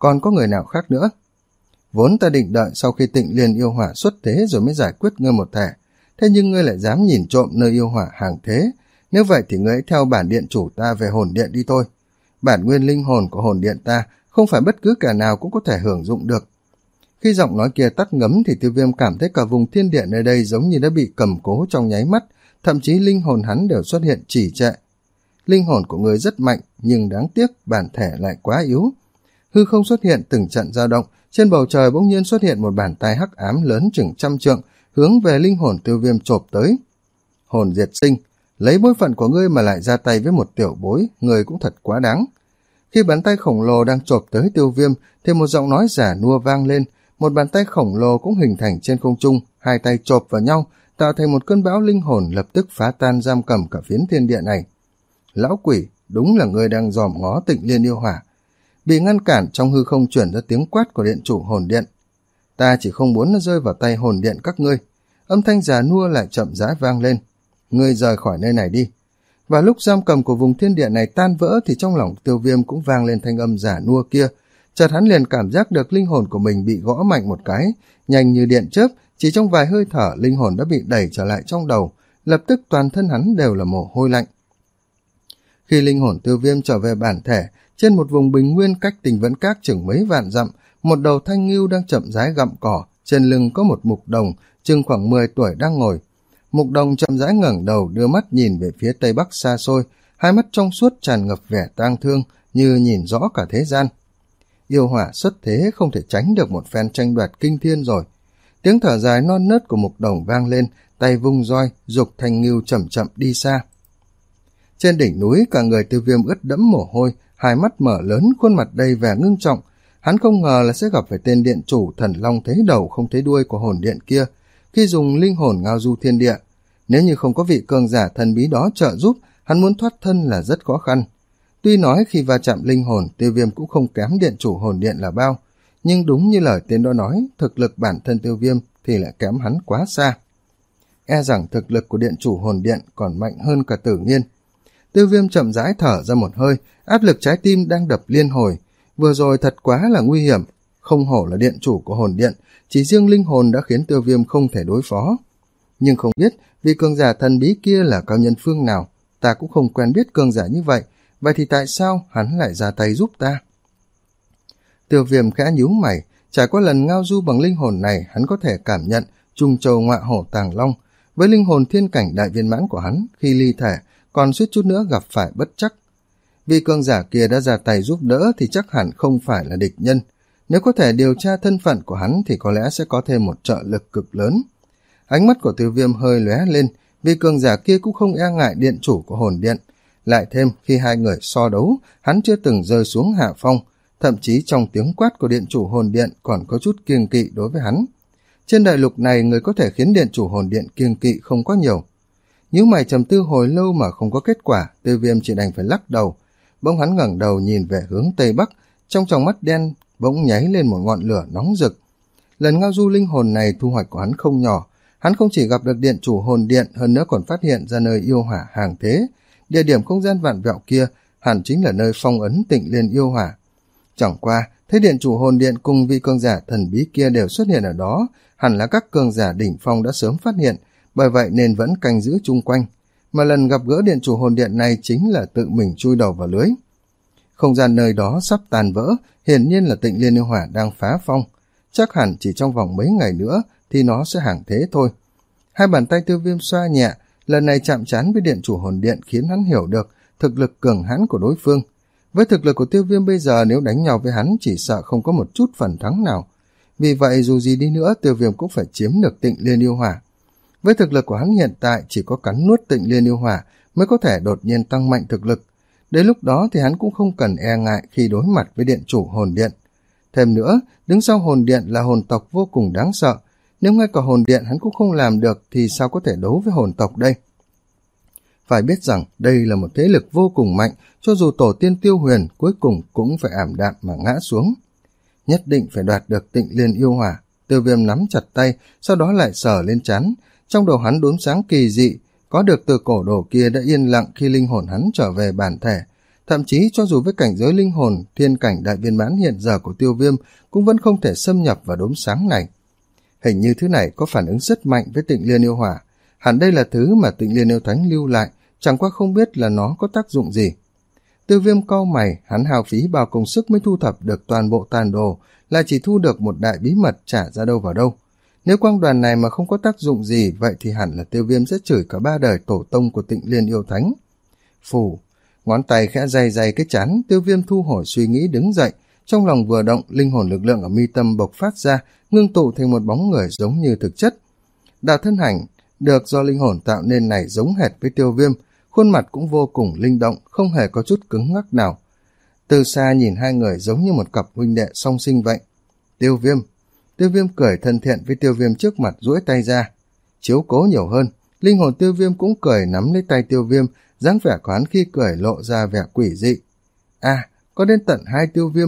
còn có người nào khác nữa? Vốn ta định đợi sau khi Tịnh Liên yêu hỏa xuất thế rồi mới giải quyết ngươi một thể, thế nhưng ngươi lại dám nhìn trộm nơi yêu hỏa hàng thế. Nếu vậy thì ngươi hãy theo bản điện chủ ta về hồn điện đi thôi. Bản nguyên linh hồn của hồn điện ta không phải bất cứ kẻ nào cũng có thể hưởng dụng được. Khi giọng nói kia tắt ngấm thì Tiêu Viêm cảm thấy cả vùng thiên địa nơi đây giống như đã bị cầm cố trong nháy mắt, thậm chí linh hồn hắn đều xuất hiện trì trệ. Linh hồn của người rất mạnh, nhưng đáng tiếc bản thể lại quá yếu. Hư không xuất hiện từng trận dao động, trên bầu trời bỗng nhiên xuất hiện một bàn tay hắc ám lớn chừng trăm trượng, hướng về linh hồn Tiêu Viêm chộp tới. Hồn diệt sinh, lấy bối phận của ngươi mà lại ra tay với một tiểu bối, người cũng thật quá đáng. Khi bàn tay khổng lồ đang chộp tới Tiêu Viêm, thì một giọng nói giả nua vang lên, một bàn tay khổng lồ cũng hình thành trên không trung, hai tay chộp vào nhau, tạo thành một cơn bão linh hồn lập tức phá tan giam cầm cả phiến thiên địa này. Lão quỷ, đúng là ngươi đang dòm ngó Tịnh Liên yêu hỏa. Bị ngăn cản, trong hư không chuyển ra tiếng quát của điện chủ hồn điện. Ta chỉ không muốn nó rơi vào tay hồn điện các ngươi. Âm thanh già nua lại chậm rãi vang lên. Ngươi rời khỏi nơi này đi. Và lúc giam cầm của vùng thiên địa này tan vỡ thì trong lòng Tiêu Viêm cũng vang lên thanh âm giả nua kia. Chợt hắn liền cảm giác được linh hồn của mình bị gõ mạnh một cái, nhanh như điện chớp, chỉ trong vài hơi thở linh hồn đã bị đẩy trở lại trong đầu, lập tức toàn thân hắn đều là mồ hôi lạnh. Khi linh hồn Tiêu Viêm trở về bản thể, trên một vùng bình nguyên cách Tình Vẫn Các chừng mấy vạn dặm, một đầu thanh ngưu đang chậm rãi gặm cỏ, trên lưng có một mục đồng chừng khoảng mười tuổi đang ngồi. Mục đồng chậm rãi ngẩng đầu đưa mắt nhìn về phía tây bắc xa xôi, hai mắt trong suốt tràn ngập vẻ tang thương như nhìn rõ cả thế gian. Yêu hỏa xuất thế không thể tránh được một phen tranh đoạt kinh thiên rồi. Tiếng thở dài non nớt của mục đồng vang lên, tay vung roi giục thanh ngưu chậm chậm đi xa. Trên đỉnh núi cả người Tiêu Viêm ướt đẫm mồ hôi, hai mắt mở lớn, khuôn mặt đầy vẻ ngưng trọng. Hắn không ngờ là sẽ gặp phải tên điện chủ thần long thấy đầu không thấy đuôi của hồn điện kia khi dùng linh hồn ngao du thiên địa. Nếu như không có vị cường giả thần bí đó trợ giúp, hắn muốn thoát thân là rất khó khăn. Tuy nói khi va chạm linh hồn, Tiêu Viêm cũng không kém điện chủ hồn điện là bao, nhưng đúng như lời tên đó nói, thực lực bản thân Tiêu Viêm thì lại kém hắn quá xa. E rằng thực lực của điện chủ hồn điện còn mạnh hơn cả Tử Nghiên. Tiêu Viêm chậm rãi thở ra một hơi, áp lực trái tim đang đập liên hồi. Vừa rồi thật quá là nguy hiểm, không hổ là điện chủ của hồn điện, chỉ riêng linh hồn đã khiến Tiêu Viêm không thể đối phó. Nhưng không biết vì cường giả thần bí kia là cao nhân phương nào, ta cũng không quen biết cường giả như vậy, vậy thì tại sao hắn lại ra tay giúp ta? Tiêu Viêm khẽ nhíu mày, trải qua lần ngao du bằng linh hồn này, hắn có thể cảm nhận Trung Châu Ngọa Hổ Tàng Long, với linh hồn thiên cảnh đại viên mãn của hắn, khi ly thể, còn suýt chút nữa gặp phải bất trắc. Vì cường giả kia đã ra tay giúp đỡ thì chắc hẳn không phải là địch nhân. Nếu có thể điều tra thân phận của hắn thì có lẽ sẽ có thêm một trợ lực cực lớn. Ánh mắt của Tiêu Viêm hơi lóe lên, vì cường giả kia cũng không e ngại điện chủ của hồn điện. Lại thêm khi hai người so đấu, hắn chưa từng rơi xuống hạ phong, thậm chí trong tiếng quát của điện chủ hồn điện còn có chút kiêng kỵ đối với hắn. Trên đại lục này người có thể khiến điện chủ hồn điện kiêng kỵ không có nhiều. Nhíu mày trầm tư hồi lâu mà không có kết quả, Tiêu Viêm chỉ đành phải lắc đầu. Bỗng hắn ngẩng đầu nhìn về hướng tây bắc, trong tròng mắt đen bỗng nháy lên một ngọn lửa nóng rực. Lần ngao du linh hồn này thu hoạch của hắn không nhỏ, hắn không chỉ gặp được điện chủ hồn điện, hơn nữa còn phát hiện ra nơi yêu hỏa hàng thế. Địa điểm không gian vạn vẹo kia hẳn chính là nơi phong ấn Tịnh Liên yêu hỏa. Chẳng qua thấy điện chủ hồn điện cùng vị cường giả thần bí kia đều xuất hiện ở đó, hẳn là các cường giả đỉnh phong đã sớm phát hiện, bởi vậy nên vẫn canh giữ chung quanh. Mà lần gặp gỡ điện chủ hồn điện này chính là tự mình chui đầu vào lưới. Không gian nơi đó sắp tàn vỡ, hiển nhiên là Tịnh Liên yêu hỏa đang phá phong. Chắc hẳn chỉ trong vòng mấy ngày nữa thì nó sẽ hàng thế thôi. Hai bàn tay Tiêu Viêm xoa nhẹ, lần này chạm trán với điện chủ hồn điện khiến hắn hiểu được thực lực cường hãn của đối phương. Với thực lực của Tiêu Viêm bây giờ, nếu đánh nhau với hắn chỉ sợ không có một chút phần thắng nào. Vì vậy dù gì đi nữa Tiêu Viêm cũng phải chiếm được Tịnh Liên yêu hỏa. Với thực lực của hắn hiện tại chỉ có cắn nuốt Tịnh Liên yêu hỏa mới có thể đột nhiên tăng mạnh thực lực. Đến lúc đó thì hắn cũng không cần e ngại khi đối mặt với điện chủ hồn điện. Thêm nữa, đứng sau hồn điện là hồn tộc vô cùng đáng sợ. Nếu ngay cả hồn điện hắn cũng không làm được thì sao có thể đấu với hồn tộc đây? Phải biết rằng đây là một thế lực vô cùng mạnh, cho dù tổ tiên Tiêu Huyền cuối cùng cũng phải ảm đạm mà ngã xuống. Nhất định phải đoạt được Tịnh Liên yêu hỏa. Tiêu Viêm nắm chặt tay, sau đó lại sờ lên trán. Trong đầu hắn đốm sáng kỳ dị, có được từ cổ đồ kia đã yên lặng khi linh hồn hắn trở về bản thể. thậm chí cho dù với cảnh giới linh hồn thiên cảnh đại viên mãn hiện giờ của Tiêu Viêm cũng vẫn không thể xâm nhập vào đốm sáng này. Hình như thứ này có phản ứng rất mạnh với Tịnh Liên yêu hỏa, hẳn đây là thứ mà Tịnh Liên yêu thánh lưu lại, chẳng qua không biết là nó có tác dụng gì. Tiêu Viêm cau mày, hắn hao phí bao công sức mới thu thập được toàn bộ tàn đồ, là chỉ thu được một đại bí mật trả ra đâu vào đâu. Nếu quang đoàn này mà không có tác dụng gì, vậy thì hẳn là Tiêu Viêm sẽ chửi cả ba đời tổ tông của Tịnh Liên yêu thánh. Phù, ngón tay khẽ day day cái trán, Tiêu Viêm thu hồi suy nghĩ đứng dậy, trong lòng vừa động, linh hồn lực lượng ở mi tâm bộc phát ra, ngưng tụ thành một bóng người giống như thực chất. Đạo thân hành được do linh hồn tạo nên này giống hệt với Tiêu Viêm, khuôn mặt cũng vô cùng linh động, không hề có chút cứng ngắc nào. Từ xa nhìn hai người giống như một cặp huynh đệ song sinh vậy. Tiêu Viêm. Tiêu Viêm cười thân thiện với Tiêu Viêm trước mặt, duỗi tay ra. Chiếu cố nhiều hơn, linh hồn Tiêu Viêm cũng cười nắm lấy tay Tiêu Viêm, dáng vẻ của hắn khi cười lộ ra vẻ quỷ dị. À, có đến tận hai Tiêu Viêm.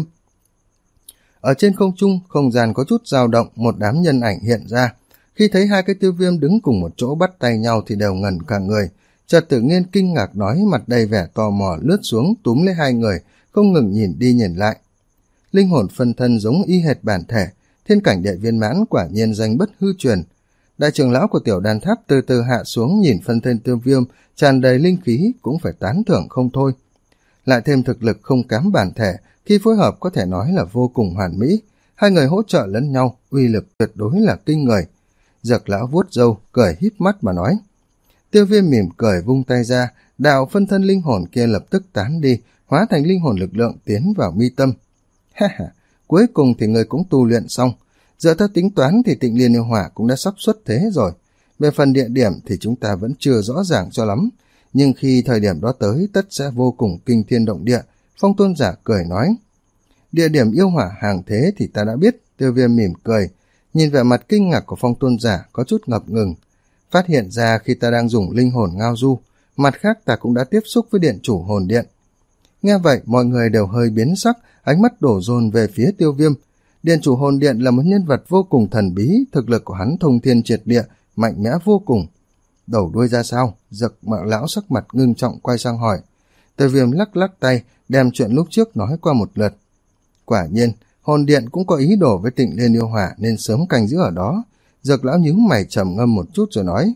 Ở trên không trung, không gian có chút dao động, một đám nhân ảnh hiện ra. Khi thấy hai cái Tiêu Viêm đứng cùng một chỗ bắt tay nhau thì đều ngẩn cả người. Chợt Tử Nghiên kinh ngạc nói, mặt đầy vẻ tò mò lướt xuống túm lấy hai người, không ngừng nhìn đi nhìn lại. Linh hồn phân thân giống y hệt bản thể, thiên cảnh đệ viên mãn quả nhiên danh bất hư truyền. Đại trưởng lão của Tiểu Đan Tháp từ từ hạ xuống nhìn phân thân Tiêu Viêm tràn đầy linh khí cũng phải tán thưởng không thôi. Lại thêm thực lực không kém bản thể, khi phối hợp có thể nói là vô cùng hoàn mỹ, hai người hỗ trợ lẫn nhau, uy lực tuyệt đối là kinh người. Dược lão vuốt râu, cười híp mắt mà nói. Tiêu Viêm mỉm cười vung tay ra, đạo phân thân linh hồn kia lập tức tán đi, hóa thành linh hồn lực lượng tiến vào mi tâm. Ha ha, cuối cùng thì người cũng tu luyện xong. Dựa theo tính toán thì Tịnh Liên yêu hỏa cũng đã sắp xuất thế rồi. Về phần địa điểm thì chúng ta vẫn chưa rõ ràng cho lắm, nhưng khi thời điểm đó tới tất sẽ vô cùng kinh thiên động địa. Phong Tôn giả cười nói. Địa điểm yêu hỏa hàng thế thì ta đã biết. Tiêu Viêm mỉm cười, nhìn vẻ mặt kinh ngạc của Phong Tôn giả có chút ngập ngừng. Phát hiện ra khi ta đang dùng linh hồn ngao du, mặt khác ta cũng đã tiếp xúc với điện chủ hồn điện. Nghe vậy mọi người đều hơi biến sắc, ánh mắt đổ dồn về phía Tiêu Viêm. Điện chủ hồn điện là một nhân vật vô cùng thần bí, thực lực của hắn thông thiên triệt địa, mạnh mẽ vô cùng. Đầu đuôi ra sao? Dực Mạng lão sắc mặt ngưng trọng quay sang hỏi. Tiêu Viêm lắc lắc tay, đem chuyện lúc trước nói qua một lượt. Quả nhiên, hồn điện cũng có ý đồ với Tịnh Liên yêu hỏa nên sớm canh giữ ở đó. Dực lão nhíu mày trầm ngâm một chút rồi nói.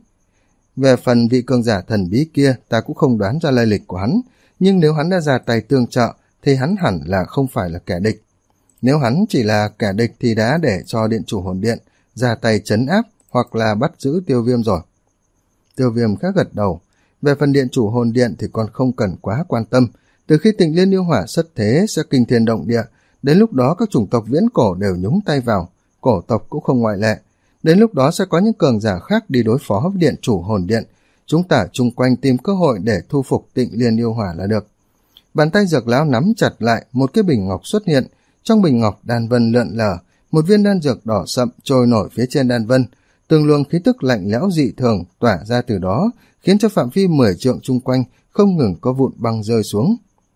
Về phần vị cường giả thần bí kia, ta cũng không đoán ra lai lịch của hắn, nhưng nếu hắn đã ra tay tương trợ, thì hắn hẳn là không phải là kẻ địch. Nếu hắn chỉ là kẻ địch thì đã để cho điện chủ hồn điện ra tay trấn áp hoặc là bắt giữ Tiêu Viêm rồi. Tiêu Viêm khá gật đầu. Về phần điện chủ hồn điện thì còn không cần quá quan tâm. Từ khi Tịnh Liên yêu hỏa xuất thế sẽ kinh thiên động địa, đến lúc đó các chủng tộc viễn cổ đều nhúng tay vào, cổ tộc cũng không ngoại lệ. Đến lúc đó sẽ có những cường giả khác đi đối phó với điện chủ hồn điện. Chúng ta chung quanh tìm cơ hội để thu phục Tịnh Liên yêu hỏa là được. Bàn tay Dược lão nắm chặt lại, một cái bình ngọc xuất hiện. Trong bình ngọc đan vân lượn lờ, một viên đan dược đỏ sậm trôi nổi phía trên đan vân. Từng luồng khí tức lạnh lẽo dị thường tỏa ra từ đó, khiến cho phạm vi mười trượng chung quanh không ngừng có vụn băng rơi xuống.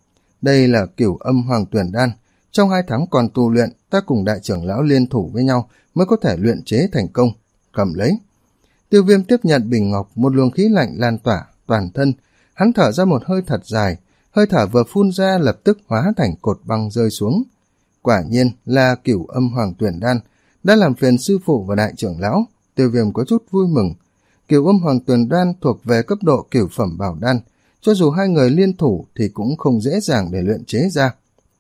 Đây là Cửu Âm Hoàng Tuyển đan. Trong hai tháng còn tu luyện, ta cùng đại trưởng lão liên thủ với nhau mới có thể luyện chế thành công. Cầm lấy. Tiêu Viêm tiếp nhận bình ngọc, một luồng khí lạnh lan tỏa toàn thân. Hắn thở ra một hơi thật dài, hơi thở vừa phun ra lập tức hóa thành cột băng rơi xuống. Quả nhiên là Cửu Âm Hoàng Tuyển đan, đã làm phiền sư phụ và đại trưởng lão. Tiêu Viêm có chút vui mừng. Cửu Âm Hoàng Tuyển đan thuộc về cấp độ cửu phẩm bảo đan, cho dù hai người liên thủ thì cũng không dễ dàng để luyện chế ra.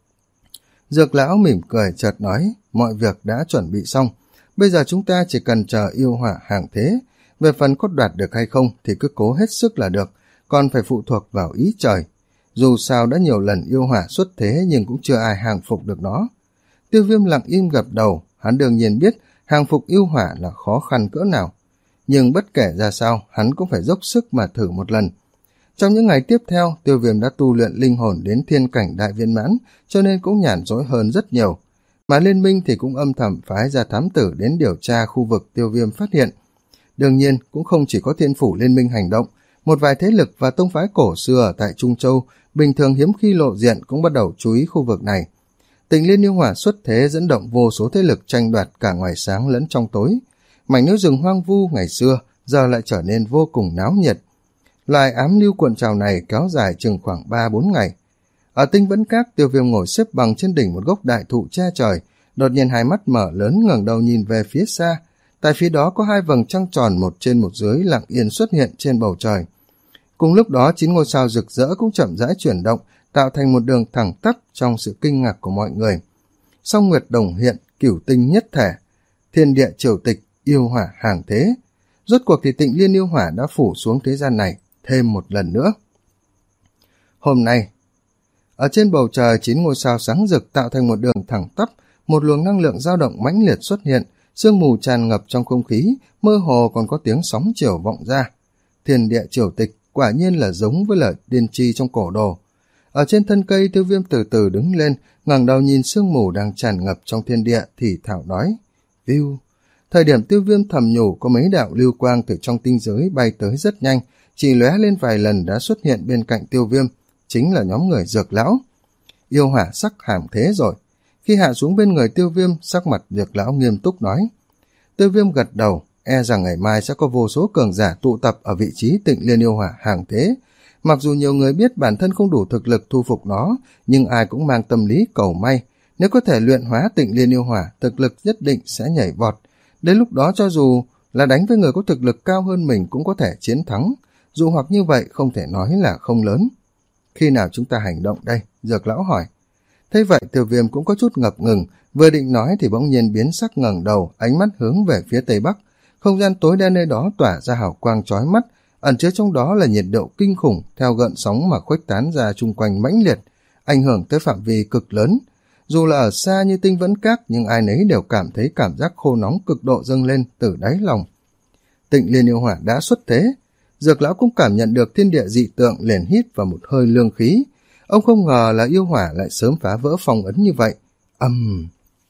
Dược lão mỉm cười chợt nói, mọi việc đã chuẩn bị xong, bây giờ chúng ta chỉ cần chờ yêu hỏa hàng thế. Về phần có đoạt được hay không thì cứ cố hết sức là được, còn phải phụ thuộc vào ý trời. Dù sao đã nhiều lần yêu hỏa xuất thế nhưng cũng chưa ai hàng phục được nó. Tiêu Viêm lặng im gật đầu, hắn đương nhiên biết hàng phục yêu hỏa là khó khăn cỡ nào. Nhưng bất kể ra sao, hắn cũng phải dốc sức mà thử một lần. Trong những ngày tiếp theo, Tiêu Viêm đã tu luyện linh hồn đến thiên cảnh đại viên mãn, cho nên cũng nhàn rỗi hơn rất nhiều. Mà liên minh thì cũng âm thầm phái ra thám tử đến điều tra khu vực Tiêu Viêm phát hiện. Đương nhiên, cũng không chỉ có Thiên Phủ liên minh hành động, một vài thế lực và tông phái cổ xưa ở tại Trung Châu, bình thường hiếm khi lộ diện cũng bắt đầu chú ý khu vực này. Tịnh Liên yêu hỏa xuất thế dẫn động vô số thế lực tranh đoạt cả ngoài sáng lẫn trong tối. Mảnh núi rừng hoang vu ngày xưa giờ lại trở nên vô cùng náo nhiệt. Loại ám lưu cuộn trào này kéo dài chừng khoảng ba bốn ngày. Ở Tinh Vẫn Các, Tiêu Viêm ngồi xếp bằng trên đỉnh một gốc đại thụ che trời, đột nhiên hai mắt mở lớn ngẩng đầu nhìn về phía xa. Tại phía đó có hai vầng trăng tròn một trên một dưới lặng yên xuất hiện trên bầu trời. Cùng lúc đó chín ngôi sao rực rỡ cũng chậm rãi chuyển động, tạo thành một đường thẳng tắp trong sự kinh ngạc của mọi người. Song nguyệt đồng hiện, cửu tinh nhất thể, thiên địa triều tịch, yêu hỏa hàng thế. Rốt cuộc thì Tịnh Liên yêu hỏa đã phủ xuống thế gian này thêm một lần nữa. Hôm nay, ở trên bầu trời chín ngôi sao sáng rực tạo thành một đường thẳng tắp, một luồng năng lượng dao động mãnh liệt xuất hiện, sương mù tràn ngập trong không khí, mơ hồ còn có tiếng sóng chiều vọng ra. Thiên địa triều tịch quả nhiên là giống với lời tiên tri trong cổ đồ. Ở trên thân cây, Tiêu Viêm từ từ đứng lên, ngẩng đầu nhìn sương mù đang tràn ngập trong thiên địa thì thảo nói: "View." Thời điểm Tiêu Viêm thầm nhủ, có mấy đạo lưu quang từ trong tinh giới bay tới rất nhanh, chỉ lóe lên vài lần đã xuất hiện bên cạnh Tiêu Viêm, chính là nhóm người Dược lão. Yêu hỏa sắc hàm thế rồi. Khi hạ xuống bên người Tiêu Viêm, sắc mặt Dược lão nghiêm túc nói. Tiêu Viêm gật đầu, e rằng ngày mai sẽ có vô số cường giả tụ tập ở vị trí Tịnh Liên yêu hỏa hàng thế. Mặc dù nhiều người biết bản thân không đủ thực lực thu phục nó, nhưng ai cũng mang tâm lý cầu may. Nếu có thể luyện hóa Tịnh Liên yêu hỏa, thực lực nhất định sẽ nhảy vọt. Đến lúc đó cho dù là đánh với người có thực lực cao hơn mình cũng có thể chiến thắng. Dù hoặc như vậy không thể nói là không lớn. Khi nào chúng ta hành động đây? Dược lão hỏi. Thế vậy Tiêu Viêm cũng có chút ngập ngừng, vừa định nói thì bỗng nhiên biến sắc ngẩng đầu, ánh mắt hướng về phía tây bắc. Không gian tối đen nơi đó tỏa ra hào quang chói mắt, ẩn chứa trong đó là nhiệt độ kinh khủng theo gợn sóng mà khuếch tán ra chung quanh mãnh liệt, ảnh hưởng tới phạm vi cực lớn. Dù là ở xa như Tinh Vẫn Các, nhưng ai nấy đều cảm thấy cảm giác khô nóng cực độ dâng lên từ đáy lòng. Tịnh Liên yêu hỏa đã xuất thế. Dược lão cũng cảm nhận được thiên địa dị tượng, liền hít vào một hơi lương khí. Ông không ngờ là yêu hỏa lại sớm phá vỡ phong ấn như vậy. Ầm. Uhm.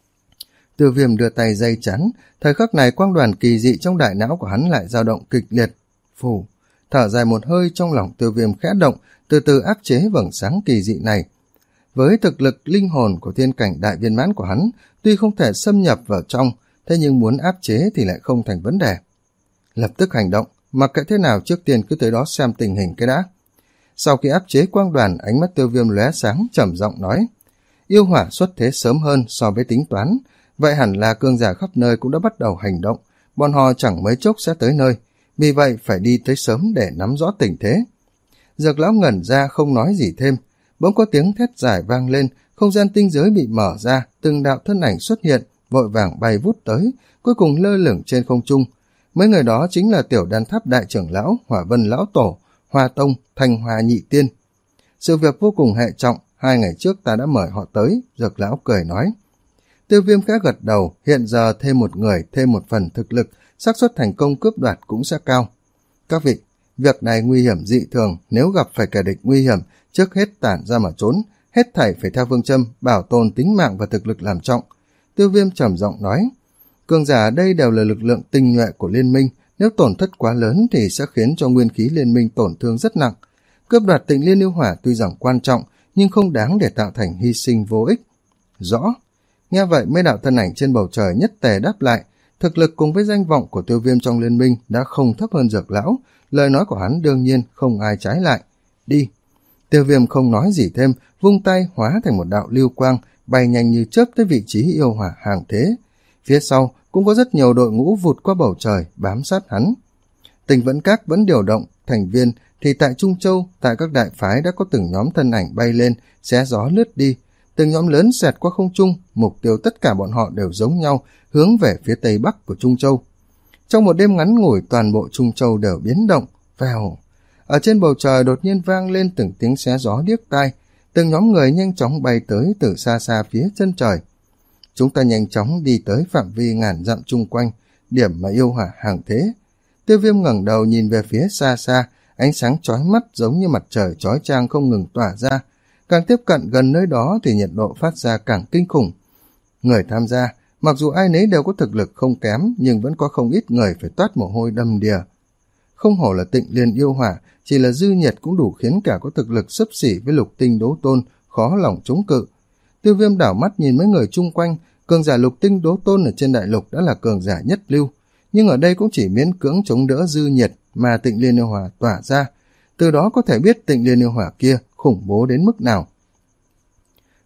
Tiêu Viêm đưa tay dây chắn, thời khắc này quang đoàn kỳ dị trong đại não của hắn lại dao động kịch liệt. Phù, thở dài một hơi, trong lòng Tiêu Viêm khẽ động, từ từ áp chế vầng sáng kỳ dị này. Với thực lực linh hồn của thiên cảnh đại viên mãn của hắn, tuy không thể xâm nhập vào trong, thế nhưng muốn áp chế thì lại không thành vấn đề. Lập tức hành động, mặc kệ thế nào trước tiên cứ tới đó xem tình hình cái đã. Sau khi áp chế quang đoàn, ánh mắt Tiêu Viêm lóe sáng, trầm giọng nói: Yêu hỏa xuất thế sớm hơn so với tính toán, vậy hẳn là cường giả khắp nơi cũng đã bắt đầu hành động, bọn họ chẳng mấy chốc sẽ tới nơi, vì vậy phải đi tới sớm để nắm rõ tình thế. Dược lão ngẩn ra không nói gì thêm, bỗng có tiếng thét dài vang lên, không gian tinh giới bị mở ra, từng đạo thân ảnh xuất hiện, vội vàng bay vút tới, cuối cùng lơ lửng trên không trung. Mấy người đó chính là Tiểu Đan Tháp đại trưởng lão, Hỏa Vân lão tổ, Hoa Tông, Thanh Hoa nhị tiên. Sự việc vô cùng hệ trọng, hai ngày trước ta đã mời họ tới, Dược lão cười nói. Tiêu Viêm khẽ gật đầu, hiện giờ thêm một người, thêm một phần thực lực, xác suất thành công cướp đoạt cũng sẽ cao. Các vị, việc này nguy hiểm dị thường, nếu gặp phải kẻ địch nguy hiểm, trước hết tản ra mà trốn, hết thảy phải theo phương châm bảo tồn tính mạng và thực lực làm trọng. Tiêu Viêm trầm giọng nói, cường giả ở đây đều là lực lượng tinh nhuệ của liên minh, nếu tổn thất quá lớn thì sẽ khiến cho nguyên khí liên minh tổn thương rất nặng. Cướp đoạt Tịnh Liên yêu hỏa tuy rằng quan trọng, nhưng không đáng để tạo thành hy sinh vô ích. Rõ. Nghe vậy mấy đạo thân ảnh trên bầu trời nhất tề đáp lại, thực lực cùng với danh vọng của Tiêu Viêm trong liên minh đã không thấp hơn Dược lão, lời nói của hắn đương nhiên không ai trái lại. Đi. Tiêu Viêm không nói gì thêm, vung tay hóa thành một đạo lưu quang, bay nhanh như chớp tới vị trí yêu hỏa hàng thế. Phía sau cũng có rất nhiều đội ngũ vụt qua bầu trời, bám sát hắn. Tình Vẫn Các vẫn điều động thành viên, thì tại Trung Châu, tại các đại phái đã có từng nhóm thân ảnh bay lên, xé gió lướt đi. Từng nhóm lớn xẹt qua không trung, mục tiêu tất cả bọn họ đều giống nhau, hướng về phía tây bắc của Trung Châu. Trong một đêm ngắn ngủi, toàn bộ Trung Châu đều biến động, vèo. Ở trên bầu trời đột nhiên vang lên từng tiếng xé gió điếc tai, từng nhóm người nhanh chóng bay tới từ xa xa phía chân trời. Chúng ta nhanh chóng đi tới phạm vi ngàn dặm chung quanh, điểm mà yêu hỏa hàng thế. Tiêu Viêm ngẩng đầu nhìn về phía xa xa, ánh sáng chói mắt giống như mặt trời chói chang không ngừng tỏa ra. Càng tiếp cận gần nơi đó thì nhiệt độ phát ra càng kinh khủng. Người tham gia, mặc dù ai nấy đều có thực lực không kém, nhưng vẫn có không ít người phải toát mồ hôi đầm đìa. Không hổ là Tịnh Liên yêu hỏa, chỉ là dư nhiệt cũng đủ khiến cả có thực lực xấp xỉ với Lục Tinh Đố Tôn khó lòng chống cự. Tiêu Viêm đảo mắt nhìn mấy người chung quanh, cường giả Lục Tinh Đố Tôn ở trên đại lục đã là cường giả nhất lưu, nhưng ở đây cũng chỉ miễn cưỡng chống đỡ dư nhiệt mà Tịnh Liên yêu hỏa tỏa ra. Từ đó có thể biết Tịnh Liên yêu hỏa kia khủng bố đến mức nào.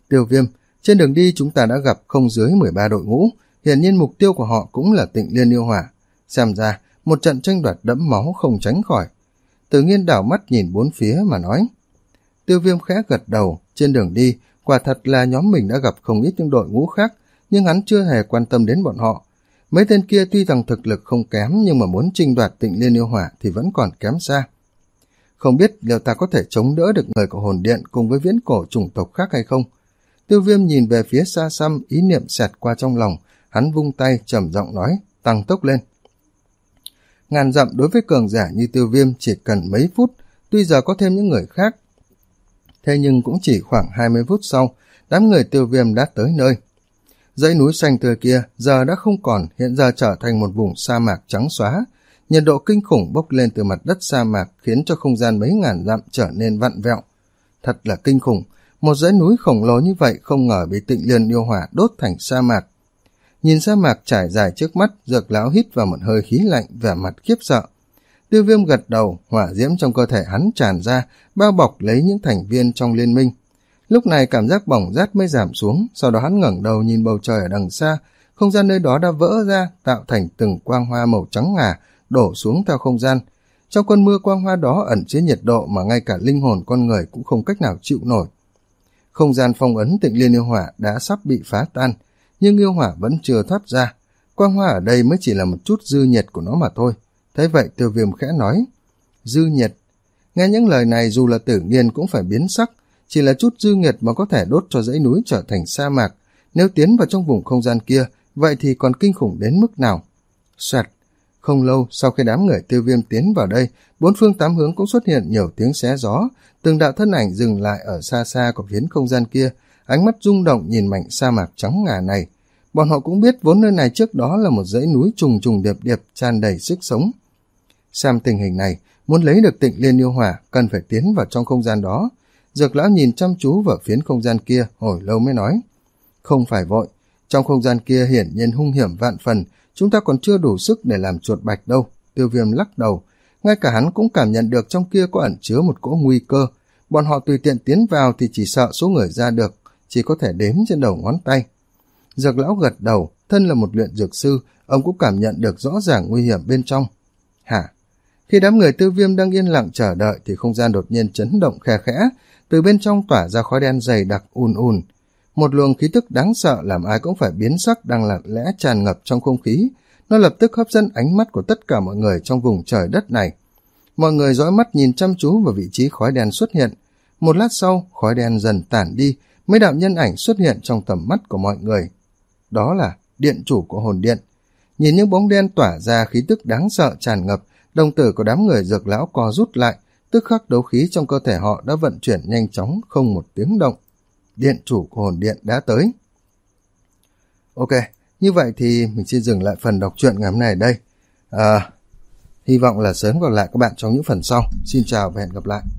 Tiêu Viêm, trên đường đi chúng ta đã gặp không dưới mười ba đội ngũ, hiển nhiên mục tiêu của họ cũng là Tịnh Liên yêu hỏa. Xem ra, một trận tranh đoạt đẫm máu không tránh khỏi. Tử Nghiên đảo mắt nhìn bốn phía mà nói. Tiêu Viêm khẽ gật đầu, trên đường đi, quả thật là nhóm mình đã gặp không ít những đội ngũ khác, nhưng hắn chưa hề quan tâm đến bọn họ. Mấy tên kia tuy rằng thực lực không kém, nhưng mà muốn tranh đoạt Tịnh Liên yêu hỏa thì vẫn còn kém xa. Không biết liệu ta có thể chống đỡ được người của hồn điện cùng với viễn cổ chủng tộc khác hay không? Tiêu Viêm nhìn về phía xa xăm, ý niệm xẹt qua trong lòng, hắn vung tay trầm giọng nói, tăng tốc lên. Ngàn dặm đối với cường giả như Tiêu Viêm chỉ cần mấy phút, tuy giờ có thêm những người khác. Thế nhưng cũng chỉ khoảng hai mươi phút sau, đám người Tiêu Viêm đã tới nơi. Dãy núi xanh tươi kia giờ đã không còn, hiện giờ trở thành một vùng sa mạc trắng xóa. Nhiệt độ kinh khủng bốc lên từ mặt đất sa mạc khiến cho không gian mấy ngàn dặm trở nên vặn vẹo. Thật là kinh khủng, một dãy núi khổng lồ như vậy không ngờ bị Tịnh Liên yêu hỏa đốt thành sa mạc. Nhìn sa mạc trải dài trước mắt, Dược lão hít vào một hơi khí lạnh, vẻ mặt khiếp sợ. Tiêu Viêm gật đầu, hỏa diễm trong cơ thể hắn tràn ra, bao bọc lấy những thành viên trong liên minh. Lúc này cảm giác bỏng rát mới giảm xuống, sau đó hắn ngẩng đầu nhìn bầu trời ở đằng xa, không gian nơi đó đã vỡ ra, tạo thành từng quang hoa màu trắng ngà, đổ xuống theo không gian. Trong cơn mưa quang hoa đó ẩn chứa nhiệt độ mà ngay cả linh hồn con người cũng không cách nào chịu nổi. Không gian phong ấn Tịnh Liên yêu hỏa đã sắp bị phá tan, nhưng yêu hỏa vẫn chưa thoát ra. Quang hoa ở đây mới chỉ là một chút dư nhiệt của nó mà thôi. Thế vậy Tiêu Viêm khẽ nói, dư nhiệt. Nghe những lời này dù là Tử Nghiên cũng phải biến sắc, chỉ là chút dư nhiệt mà có thể đốt cho dãy núi trở thành sa mạc. Nếu tiến vào trong vùng không gian kia, vậy thì còn kinh khủng đến mức nào? Xoẹt. Không lâu sau khi đám người Tiêu Viêm tiến vào đây, bốn phương tám hướng cũng xuất hiện nhiều tiếng xé gió, từng đạo thân ảnh dừng lại ở xa xa của phiến không gian kia, ánh mắt rung động nhìn mảnh sa mạc trắng ngà này. Bọn họ cũng biết vốn nơi này trước đó là một dãy núi trùng trùng điệp điệp tràn đầy sức sống. Xem tình hình này, muốn lấy được Tịnh Liên yêu hỏa cần phải tiến vào trong không gian đó. Dược lão nhìn chăm chú vào phiến không gian kia hồi lâu mới nói, không phải vội, trong không gian kia hiển nhiên hung hiểm vạn phần, chúng ta còn chưa đủ sức để làm chuột bạch đâu. Tiêu Viêm lắc đầu, ngay cả hắn cũng cảm nhận được trong kia có ẩn chứa một cỗ nguy cơ. Bọn họ tùy tiện tiến vào thì chỉ sợ số người ra được chỉ có thể đếm trên đầu ngón tay. Dược lão gật đầu, thân là một luyện dược sư, ông cũng cảm nhận được rõ ràng nguy hiểm bên trong. Hả? Khi đám người Tiêu Viêm đang yên lặng chờ đợi thì không gian đột nhiên chấn động khe khẽ, từ bên trong tỏa ra khói đen dày đặc ùn ùn. Một luồng khí tức đáng sợ làm ai cũng phải biến sắc đang lặng lẽ tràn ngập trong không khí. Nó lập tức hấp dẫn ánh mắt của tất cả mọi người trong vùng trời đất này. Mọi người dõi mắt nhìn chăm chú vào vị trí khói đen xuất hiện. Một lát sau, khói đen dần tản đi, mấy đạo nhân ảnh xuất hiện trong tầm mắt của mọi người. Đó là điện chủ của hồn điện. Nhìn những bóng đen tỏa ra khí tức đáng sợ tràn ngập, đồng tử của đám người Dược lão co rút lại, tức khắc đấu khí trong cơ thể họ đã vận chuyển nhanh chóng, không một tiếng động. Điện chủ của hồn điện đã tới. Ok, như vậy thì mình xin dừng lại phần đọc truyện ngày hôm nay ở đây. À, hy vọng là sớm gặp lại các bạn trong những phần sau. Xin chào và hẹn gặp lại.